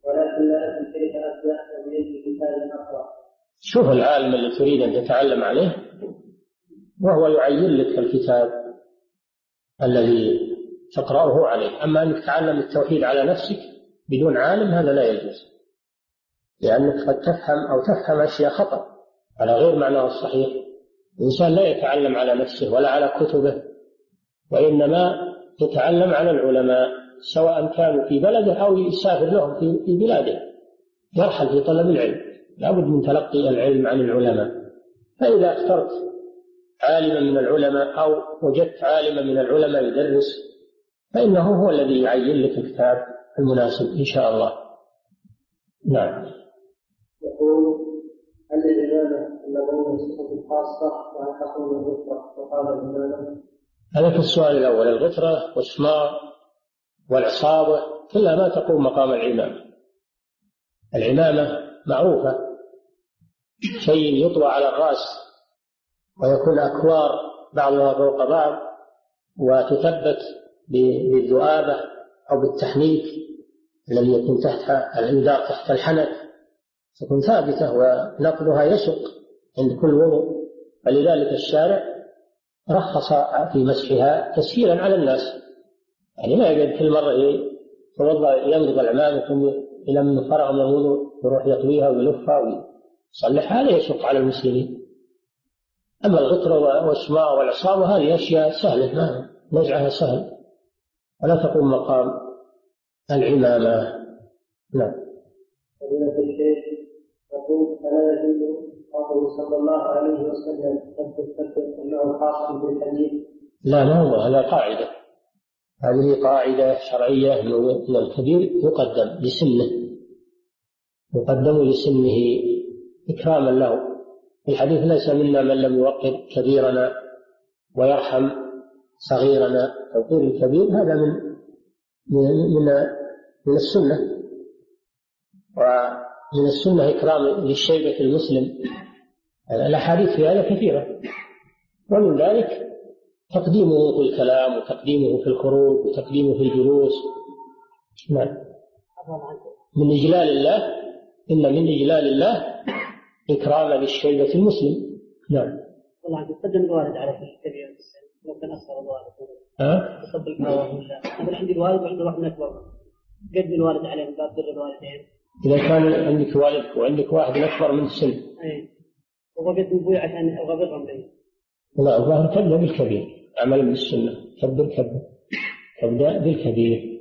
ولكن لا أدري كيف أبدأ بأي كتاب أقرأ. شوف العالم اللي تريد أن تتعلم عليه وهو يعين لك الكتاب الذي تقرأه عليه. أما أنك تتعلم التوحيد على نفسك بدون عالم هذا لا يجوز، لأنك قد تفهم أشياء خطأ على غير معناه الصحيح. الإنسان لا يتعلم على نفسه ولا على كتبه، وإنما يتعلم على العلماء سواء كانوا في بلده أو يسافر لهم في بلاده، يرحل في طلب العلم، لا بد من تلقي العلم عن العلماء. فإذا اخترت عالما من العلماء أو وجدت عالما من العلماء يدرس فإنه هو الذي يعين لك الكتاب المناسب إن شاء الله. نعم. يقول: هل الإمامة النبوية صفة خاصة وهل تكون الغفرة وقال الإمامة؟ هذا في السؤال الأول. الغترة والشمار والعصابة كلها ما تقوم مقام العمامة. العمامة معروفة، شيء يطوى على الرأس ويكون أكوار بعضها فوق بعض وتثبت بالذؤابة أو بالتحنيك الذي يكون يدار تحت الحنك، تكون ثابتة ونقلها يشق عند كل وضوء، فلذلك الشارع رخص في مسحها تسهيلا على الناس. يعني ما يقعد كل مرة يتوضأ يمضغ العمامة ثم إلى من فرغ من الوضوء يروح يطويها ويلفها ويصلحها، هذا يشق على المسلمين. أما الغترة والشماء والعصابة هذه أشياء سهلة، ما نزعها سهل ولا تقوم مقام العمامة. نعم. فضيلة الشيخ يقول: فلا يجوز قوله صلى الله عليه وسلم تثبت أنه خاص بالحديث؟ لا، ما هو هذا قاعدة، هذه قاعدة شرعية أن الكبير يقدم لسنه إكراما له. الحديث: ليس منا من لم يوقر كبيرنا ويرحم صغيرنا. توقير الكبير هذا من السنة، ومن السنة إكرام للشيبة المسلم. الأحاديث في هذا كثيرة، ومن ذلك تقديمه في الكلام وتقديمه في الخروج وتقديمه في الجلوس. نعم. من إجلال الله، إن من إجلال الله إكراما للشيبة المسلم. نعم. والله تقدم الوالد على الكبير لو كان أصغر الوالد تصب الكواب ولا أنا عندي الوالد وعنده واحد أكبر، قد الوالد عليه من باب بر الوالدين. إذا كان عندك والد وعندك واحد أكبر من السن وقد أبوي عشان أبغى برهم لي. لا، الظاهر تبدأ بالكبير عملا بالسنة. تبدأ بالكبير.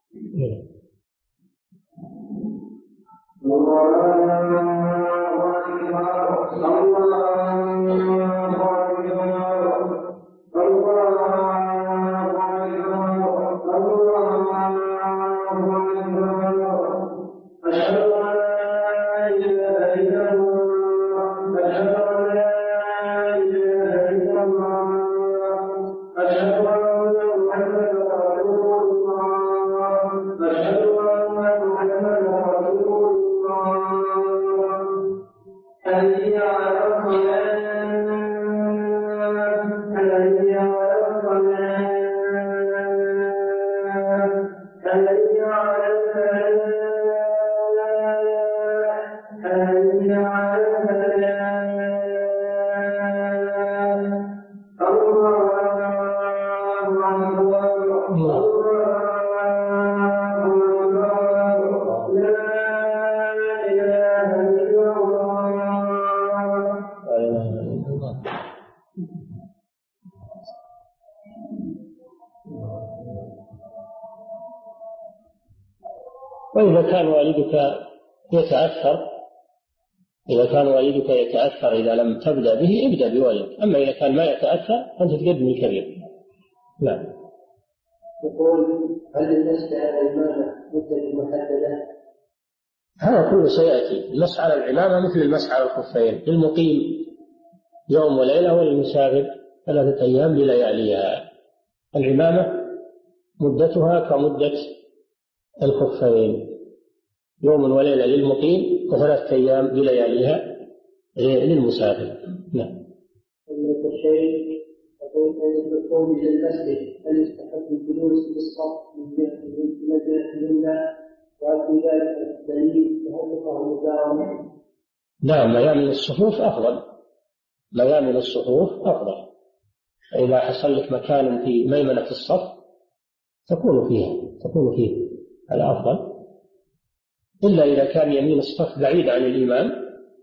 وإذا كان والدك يتأثر إذا لم تبدأ به ابدأ بوالدك، أما إذا كان ما يتأثر فأنت تقدم الكبير. نعم. يقول: هل للمسح على الإمامة مدة محددة؟ هذا كله سيأتي. المسح على العمامة مثل المسح على الخفين، للمقيم يوم وليلة وللمسافر 3 أيام بلياليها. العمامة مدتها كمدة الخفين، يوم وليلة للمقيم و3 أيام بلياليها للمسافر. نعم. الشيخ يقول: عند الدخول إلى المسجد هل يستحب الجلوس بالصف من جهة اليمنى وهل في ذلك دليل يهلكه المجاورة؟ نعم، ميامن الصفوف أفضل، ميامن الصفوف أفضل. إذا حصل لك مكان في ميمنة الصف تكون فيه على أفضل، إلا إذا كان يمين الصف بعيد عن الإمام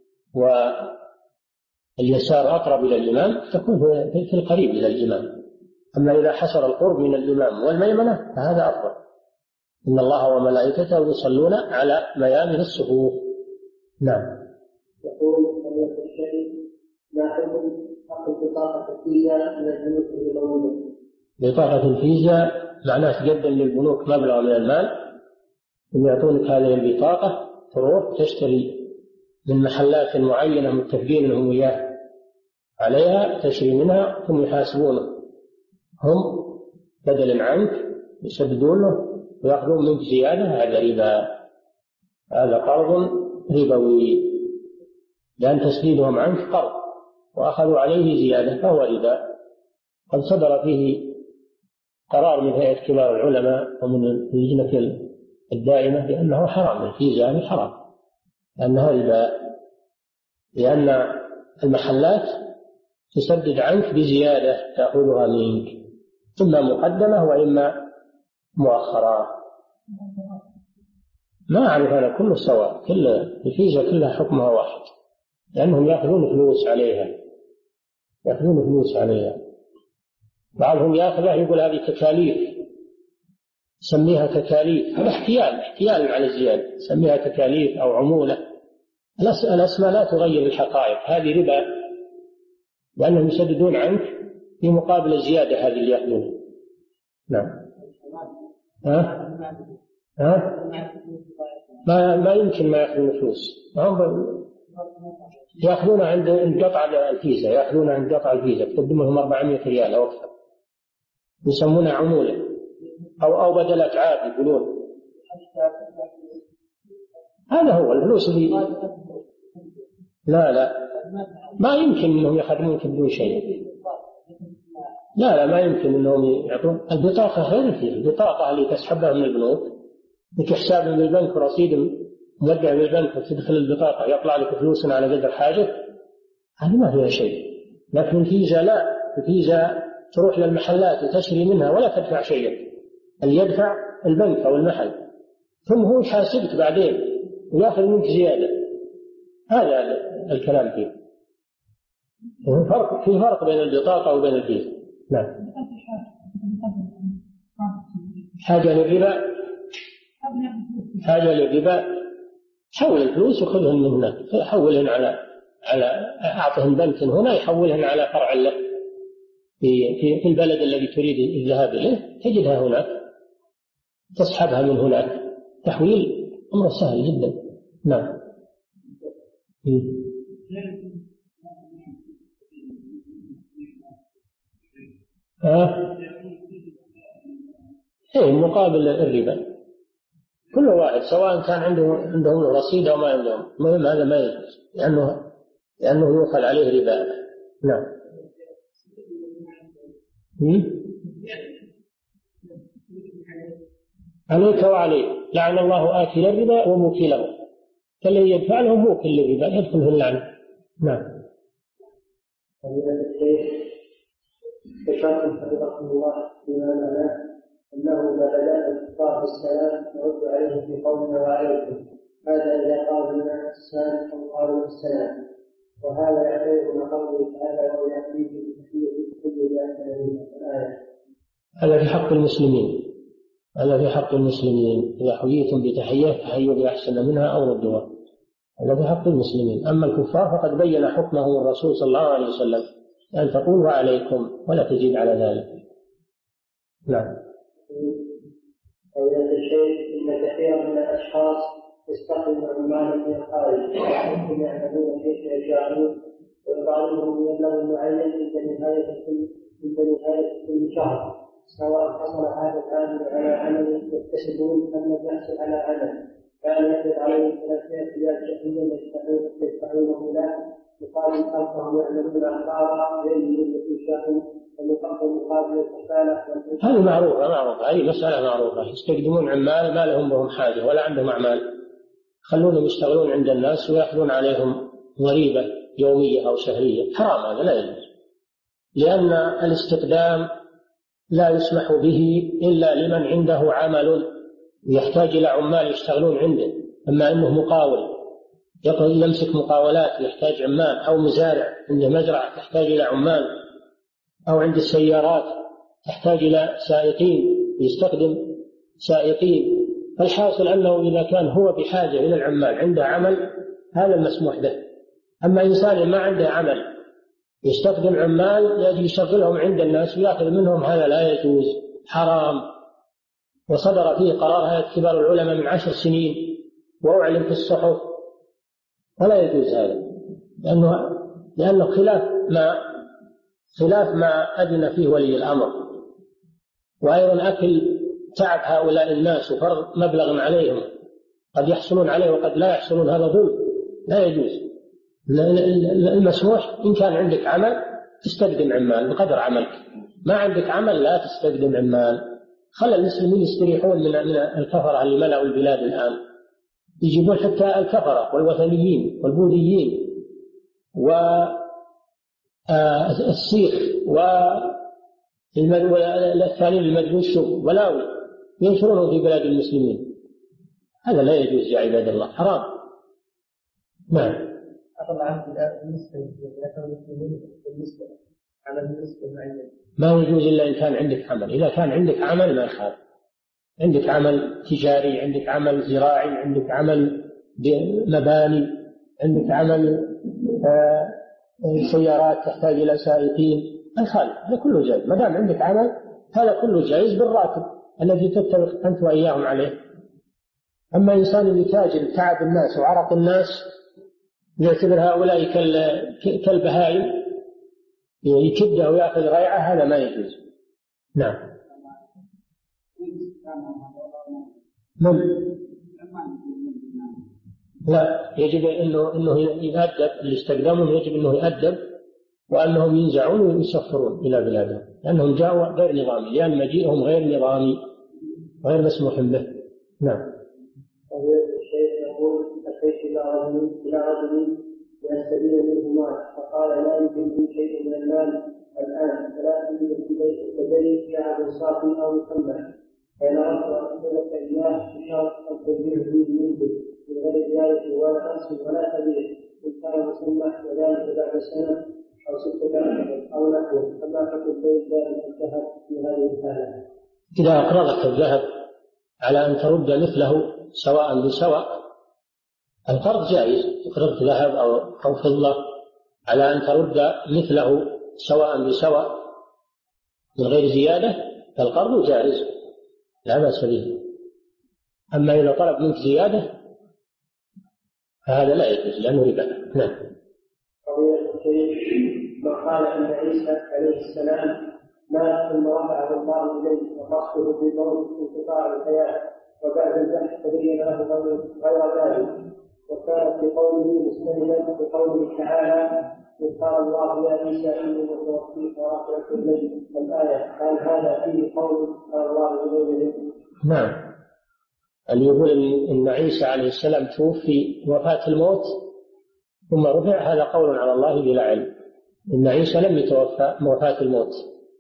واليسار أقرب إلى الإمام تكون في القريب إلى الإمام. أما إذا حصل القرب من الإمام والميمنة فهذا أفضل. إن الله وملائكته يصلون على ميامن الصفوف. نعم. يقول فضيلة الشيخ ما حكم أخذ بطاقة الفيزا من البنوك الربوية؟ بطاقة الفيزا معناه تقدم للبنوك مبلغ من المال ثم يعطونك هذه البطاقة، تروح تشتري من محلات معينة متفقين لهم إياه عليها، تشتري منها ثم يحاسبونه هم بدلا عنك، يسددون له ويأخذون منك زيادة. هذا ربا، هذا قرض ربوي، لأن تسديدهم عنك قرض وأخذوا عليه زيادة فهو ربا. قد صدر فيه قرار من هيئة كبار العلماء ومن اللجنة الدائمة بأنه حرام، الفيزا حرام لأنها ربا، لأن المحلات تسدد عنك بزيادة تأخذها منك إما مقدمة وإما مؤخرة. ما أعرف أنا كله سواء، كل الفيزا كلها حكمها واحد، لأنهم يأخذون فلوس عليها. بعضهم يأخذها يقول هذه تكاليف، سميها تكاليف، هذا احتيال على الزيادة، سميها تكاليف أو عمولة. الأسماء لا تغير الحقائق، هذه ربا لأنهم يسددون عنك في مقابل الزيادة هذه اللي يأخذونها. نعم. ما يمكن ما يأخذون فلوس، يأخذون عند قطع الفيزا، تقدم لهم 400 ريال أو أكثر، يسمونها عمولة أو بدل أتعاب يقولون. هذا هو الفلوس اللي لا ما يمكن أنهم يخدمونك بدون شيء. لا ما يمكن أنهم يعطون البطاقة غير فيه، البطاقة اللي تسحبها من البنوك لك حساب من البنك ورصيد مودع من البنك وتدخل البطاقة يطلع لك فلوس على قدر حاجة، هذه ما فيها شيء. لكن الفيزا لا، الفيزا تروح للمحلات وتشتري منها ولا تدفع شيئا، اللي يدفع البنك أو المحل، ثم هو يحاسبك بعدين ويأخذ منك زيادة. هذا الكلام فيه. في فرق بين البطاقة وبين الفيزا. نعم. حاجة للربا حول الفلوس وخذهن من هناك، حولهن على أعطهن بنك هنا يحولهن على فرع له في البلد الذي تريد الذهاب إليه، تجدها هناك تسحبها من هناك، تحويل أمر سهل جدا. نعم. مقابل الربا كل واحد سواء كان عندهم رصيد أو ما عندهم، المهم هذا ما يجوز لأنه يؤخذ عليه ربا. نعم. عليك وعليه لعن الله آكل الربا وموكله، فالذي يدفع له موكل الربا يدخل في اللعنة. نعم. ذكرتم حفظكم الله بما معناه أنه إذا بدأ الكفار بالسلام نرد عليه في قولنا وعليكم، هذا إذا قال لنا السلام أو قالوا السلام، وهذا يعتبر قوله تعالى وهو يأتيه بتحية الآية. هذا في حق المسلمين، إذا حييتم بتحية فحيوا بأحسن منها أو ردوها، هذا في حق المسلمين. أما الكفار فقد بين حكمه الرسول صلى الله عليه وسلم أن تقول وعليكم ولا تزيد على ذلك. نعم. فضيلة الشيخ إن كثيرا من الأشخاص يستخدمون عمالا من الخارج ويحبون يعملون كيف يشاءون، ويطالبهم بمبلغ معين عند نهاية كل شهر، سواء حصل هذا العامل على عمل يكتسبون أم لم يحصل على عمل، كان يجب عليهم 300 ريال شهريا يدفعونه له وقال خلقهم يعملون أخبارا إليه التي شاءوا ومقدم مقابل الكفالة. هذه معروفة، هذه مسألة معروفة. يستخدمون عمال ما لهم بهم حاجة ولا عندهم أعمال، خلونهم يشتغلون عند الناس ويأخذون عليهم ضريبة يومية أو شهرية. حرام، هذا لا يجوز، لأن الاستخدام لا يسمح به إلا لمن عنده عمل يحتاج إلى عمال يشتغلون عنده. أما أنه مقاول يمسك مقاولات يحتاج عمال، أو مزارع عنده مزرعة تحتاج إلى عمال، أو عند السيارات تحتاج إلى سائقين يستخدم سائقين، فالحاصل أنه إذا كان هو بحاجة إلى العمال عنده عمل هذا المسموح به. أما إنسان ما عنده عمل يستخدم عمال يجي يشغلهم عند الناس ويأخذ منهم، هذا لا يجوز، حرام. وصدر فيه قرار هيئة كبار العلماء من 10 سنين وأعلن في الصحف، ولا يجوز هذا، لأنه خلاف ما أذن فيه ولي الأمر. وأيضا أكل تعب هؤلاء الناس وفرض مبلغ عليهم، قد يحصلون عليه وقد لا يحصلون، هذا ظلم لا يجوز. المسموح إن كان عندك عمل تستخدم عمال بقدر عملك، ما عندك عمل لا تستخدم عمال. خلى المسلمين يستريحون من الكفرة اللي ملأوا البلاد الآن، يجيبون حتى الكفرة والوثنيين والبوذيين والسيخ والثانيين المجوس ولاوي ينشرونه في بلاد المسلمين. هذا لا يجوز يا عباد الله، حرام. نعم. ما يجوز إلا إن كان عندك عمل. إذا كان عندك عمل ما يخالف، عندك عمل تجاري، عندك عمل زراعي، عندك عمل مباني، عندك عمل سيارات تحتاج إلى سائقين، ما يخالف، هذا كله جائز. ما دام عندك عمل هذا كله جائز بالراتب الذي تتفق أنت وإياهم عليه. أما إنسان يتاجر تعب الناس وعرق الناس يعتبر هؤلاء كالبهائم يكده ويأخذ ريعه، هذا ما يجوز. نعم. لا، يجب أنه يؤدب، اللي استخدمهم يجب أنه يؤدب، وأنهم ينزعون ويسفرون إلى بلادهم، لأنهم جاءوا غير نظامي، لأن مجيئهم غير نظامي غير مسموح به. نعم. الشيخ يقول: أتيت إلى رجل يستدين منه مال، فقال: لا يمكن شيء من المال الآن، فلا تجد لدي شعب صافي أو مسمى، فإن أردت أن أسألك إياه بشرط أن تجيب فيه منه من غير زيادة ولا نقص ولا تبيع، إن كان مسمى وذلك بعد سنة أو 6 أشهر أو نحوه، فما تكون بين ذلك الذهب في هذه الحالة؟ إذا أقرضك الذهب على أن ترد مثله سواء بسواء، القرض جائز. تقرض ذهب أو فضة على أن ترد مثله سواء بسواء من غير زيادة، فالقرض جائز لا بأس به. أما إذا طلب منك زيادة فهذا لا يجوز لأنه ربا. نعم. قضية الشيخ ما قال أن عيسى عليه السلام مات ثم رفعه الله إليه وقصده بالموت انقطاع الحياة، وبعد البحث تبين له غير ذلك، وكانت في قوله مستندا بقوله تعالى: إذ قال الله يا عيسى إني متوفيك ورافعك إليك الآية، هل هذا فيه قول قال الله إليه؟ نعم. اللي يقول إن عيسى عليه السلام توفي وفاة الموت ثم رفع، هذا قول على الله بلا علم. إن عيسى لم يتوفى وفاة الموت،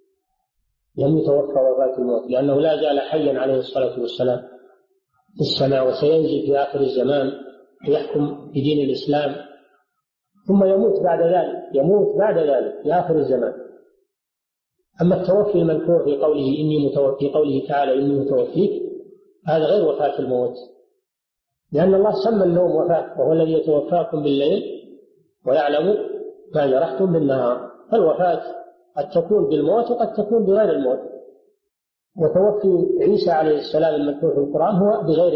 لم يتوفى وفاة الموت، لأنه لا زال حيا عليه الصلاة والسلام في السماء، وسينزل في آخر الزمان يحكم بدين الإسلام، ثم يموت بعد ذلك في آخر الزمان. أما التوفي المذكور في قوله تعالى إني متوفيك، هذا غير وفاة الموت، لأن الله سمى النوم وفاة، وهو الذي يتوفاكم بالليل ويعلم ما جرحتم بالنهار. فالوفاة قد تكون بالموت وقد تكون بغير الموت، وتوفي عيسى عليه السلام المذكور في القرآن هو بغير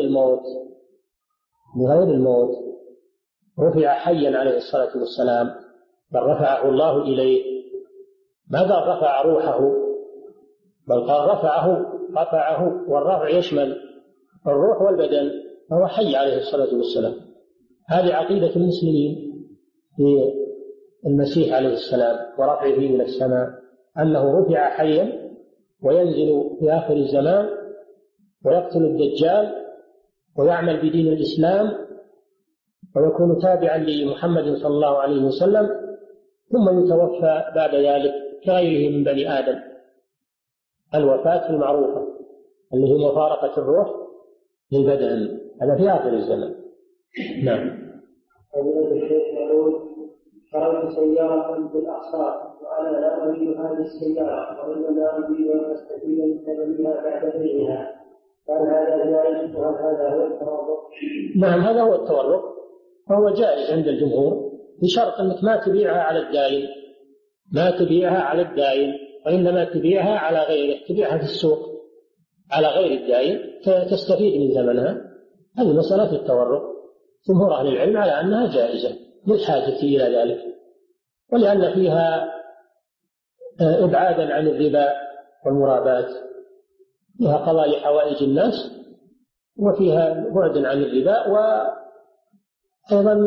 الموت، رفع حيا عليه الصلاة والسلام، بل رفعه الله إليه، ما قال رفع روحه، بل قال رفعه، والرفع يشمل الروح والبدن، فهو حي عليه الصلاة والسلام. هذه عقيدة المسلمين في المسيح عليه السلام ورفعه إلى السماء أنه رفع حيا وينزل في آخر الزمان ويقتل الدجال ويعمل بدين الإسلام ويكون تابعا لمحمد صلى الله عليه وسلم، ثم يتوفى بعد ذلك كغيره من بني آدم الوفاة المعروفة اللي هي مفارقة الروح للبدن، هذا في آخر الزمان. نعم. الشيخ يقول: شريت سيارة في الأقصار وأنا لا أريد هذه السيارة وإنما أريد أن أستفيد من ثمنها بعد بيعها، فهل هذا جائز وهل هذا هو التورط؟ نعم، هذا هو التورط، فهو جائز عند الجمهور بشرط أنك ما تبيعها على الدائن، ما تبيعها على الدائن، وإنما تبيعها على غيره، تبيعها في السوق على غير الدائن تستفيد من ثمنها. هذه مسألة التورط، جمهور أهل العلم على أنها جائزة للحاجة إلى ذلك، ولأن فيها إبعادا عن الربا والمرابات، فيها قضاء لحوائج الناس وفيها بعد عن الربا، وأيضا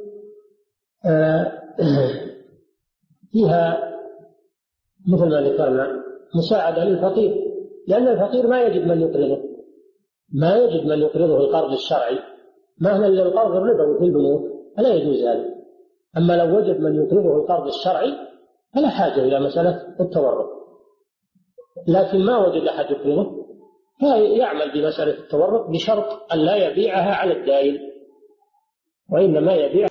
فيها مثل ما ذكرنا مساعدة للفقير، لأن الفقير ما يجد من يقرضه القرض الشرعي، مهما للقرض الربوي في البنوك فلا يجوز هذا. أما لو وجد من يقرضه القرض الشرعي فلا حاجة إلى مسألة التورط، لكن ما وجد أحد يقرضه فيعمل بمسألة التورط بشرط أن لا يبيعها على الدائن، وإنما يبيع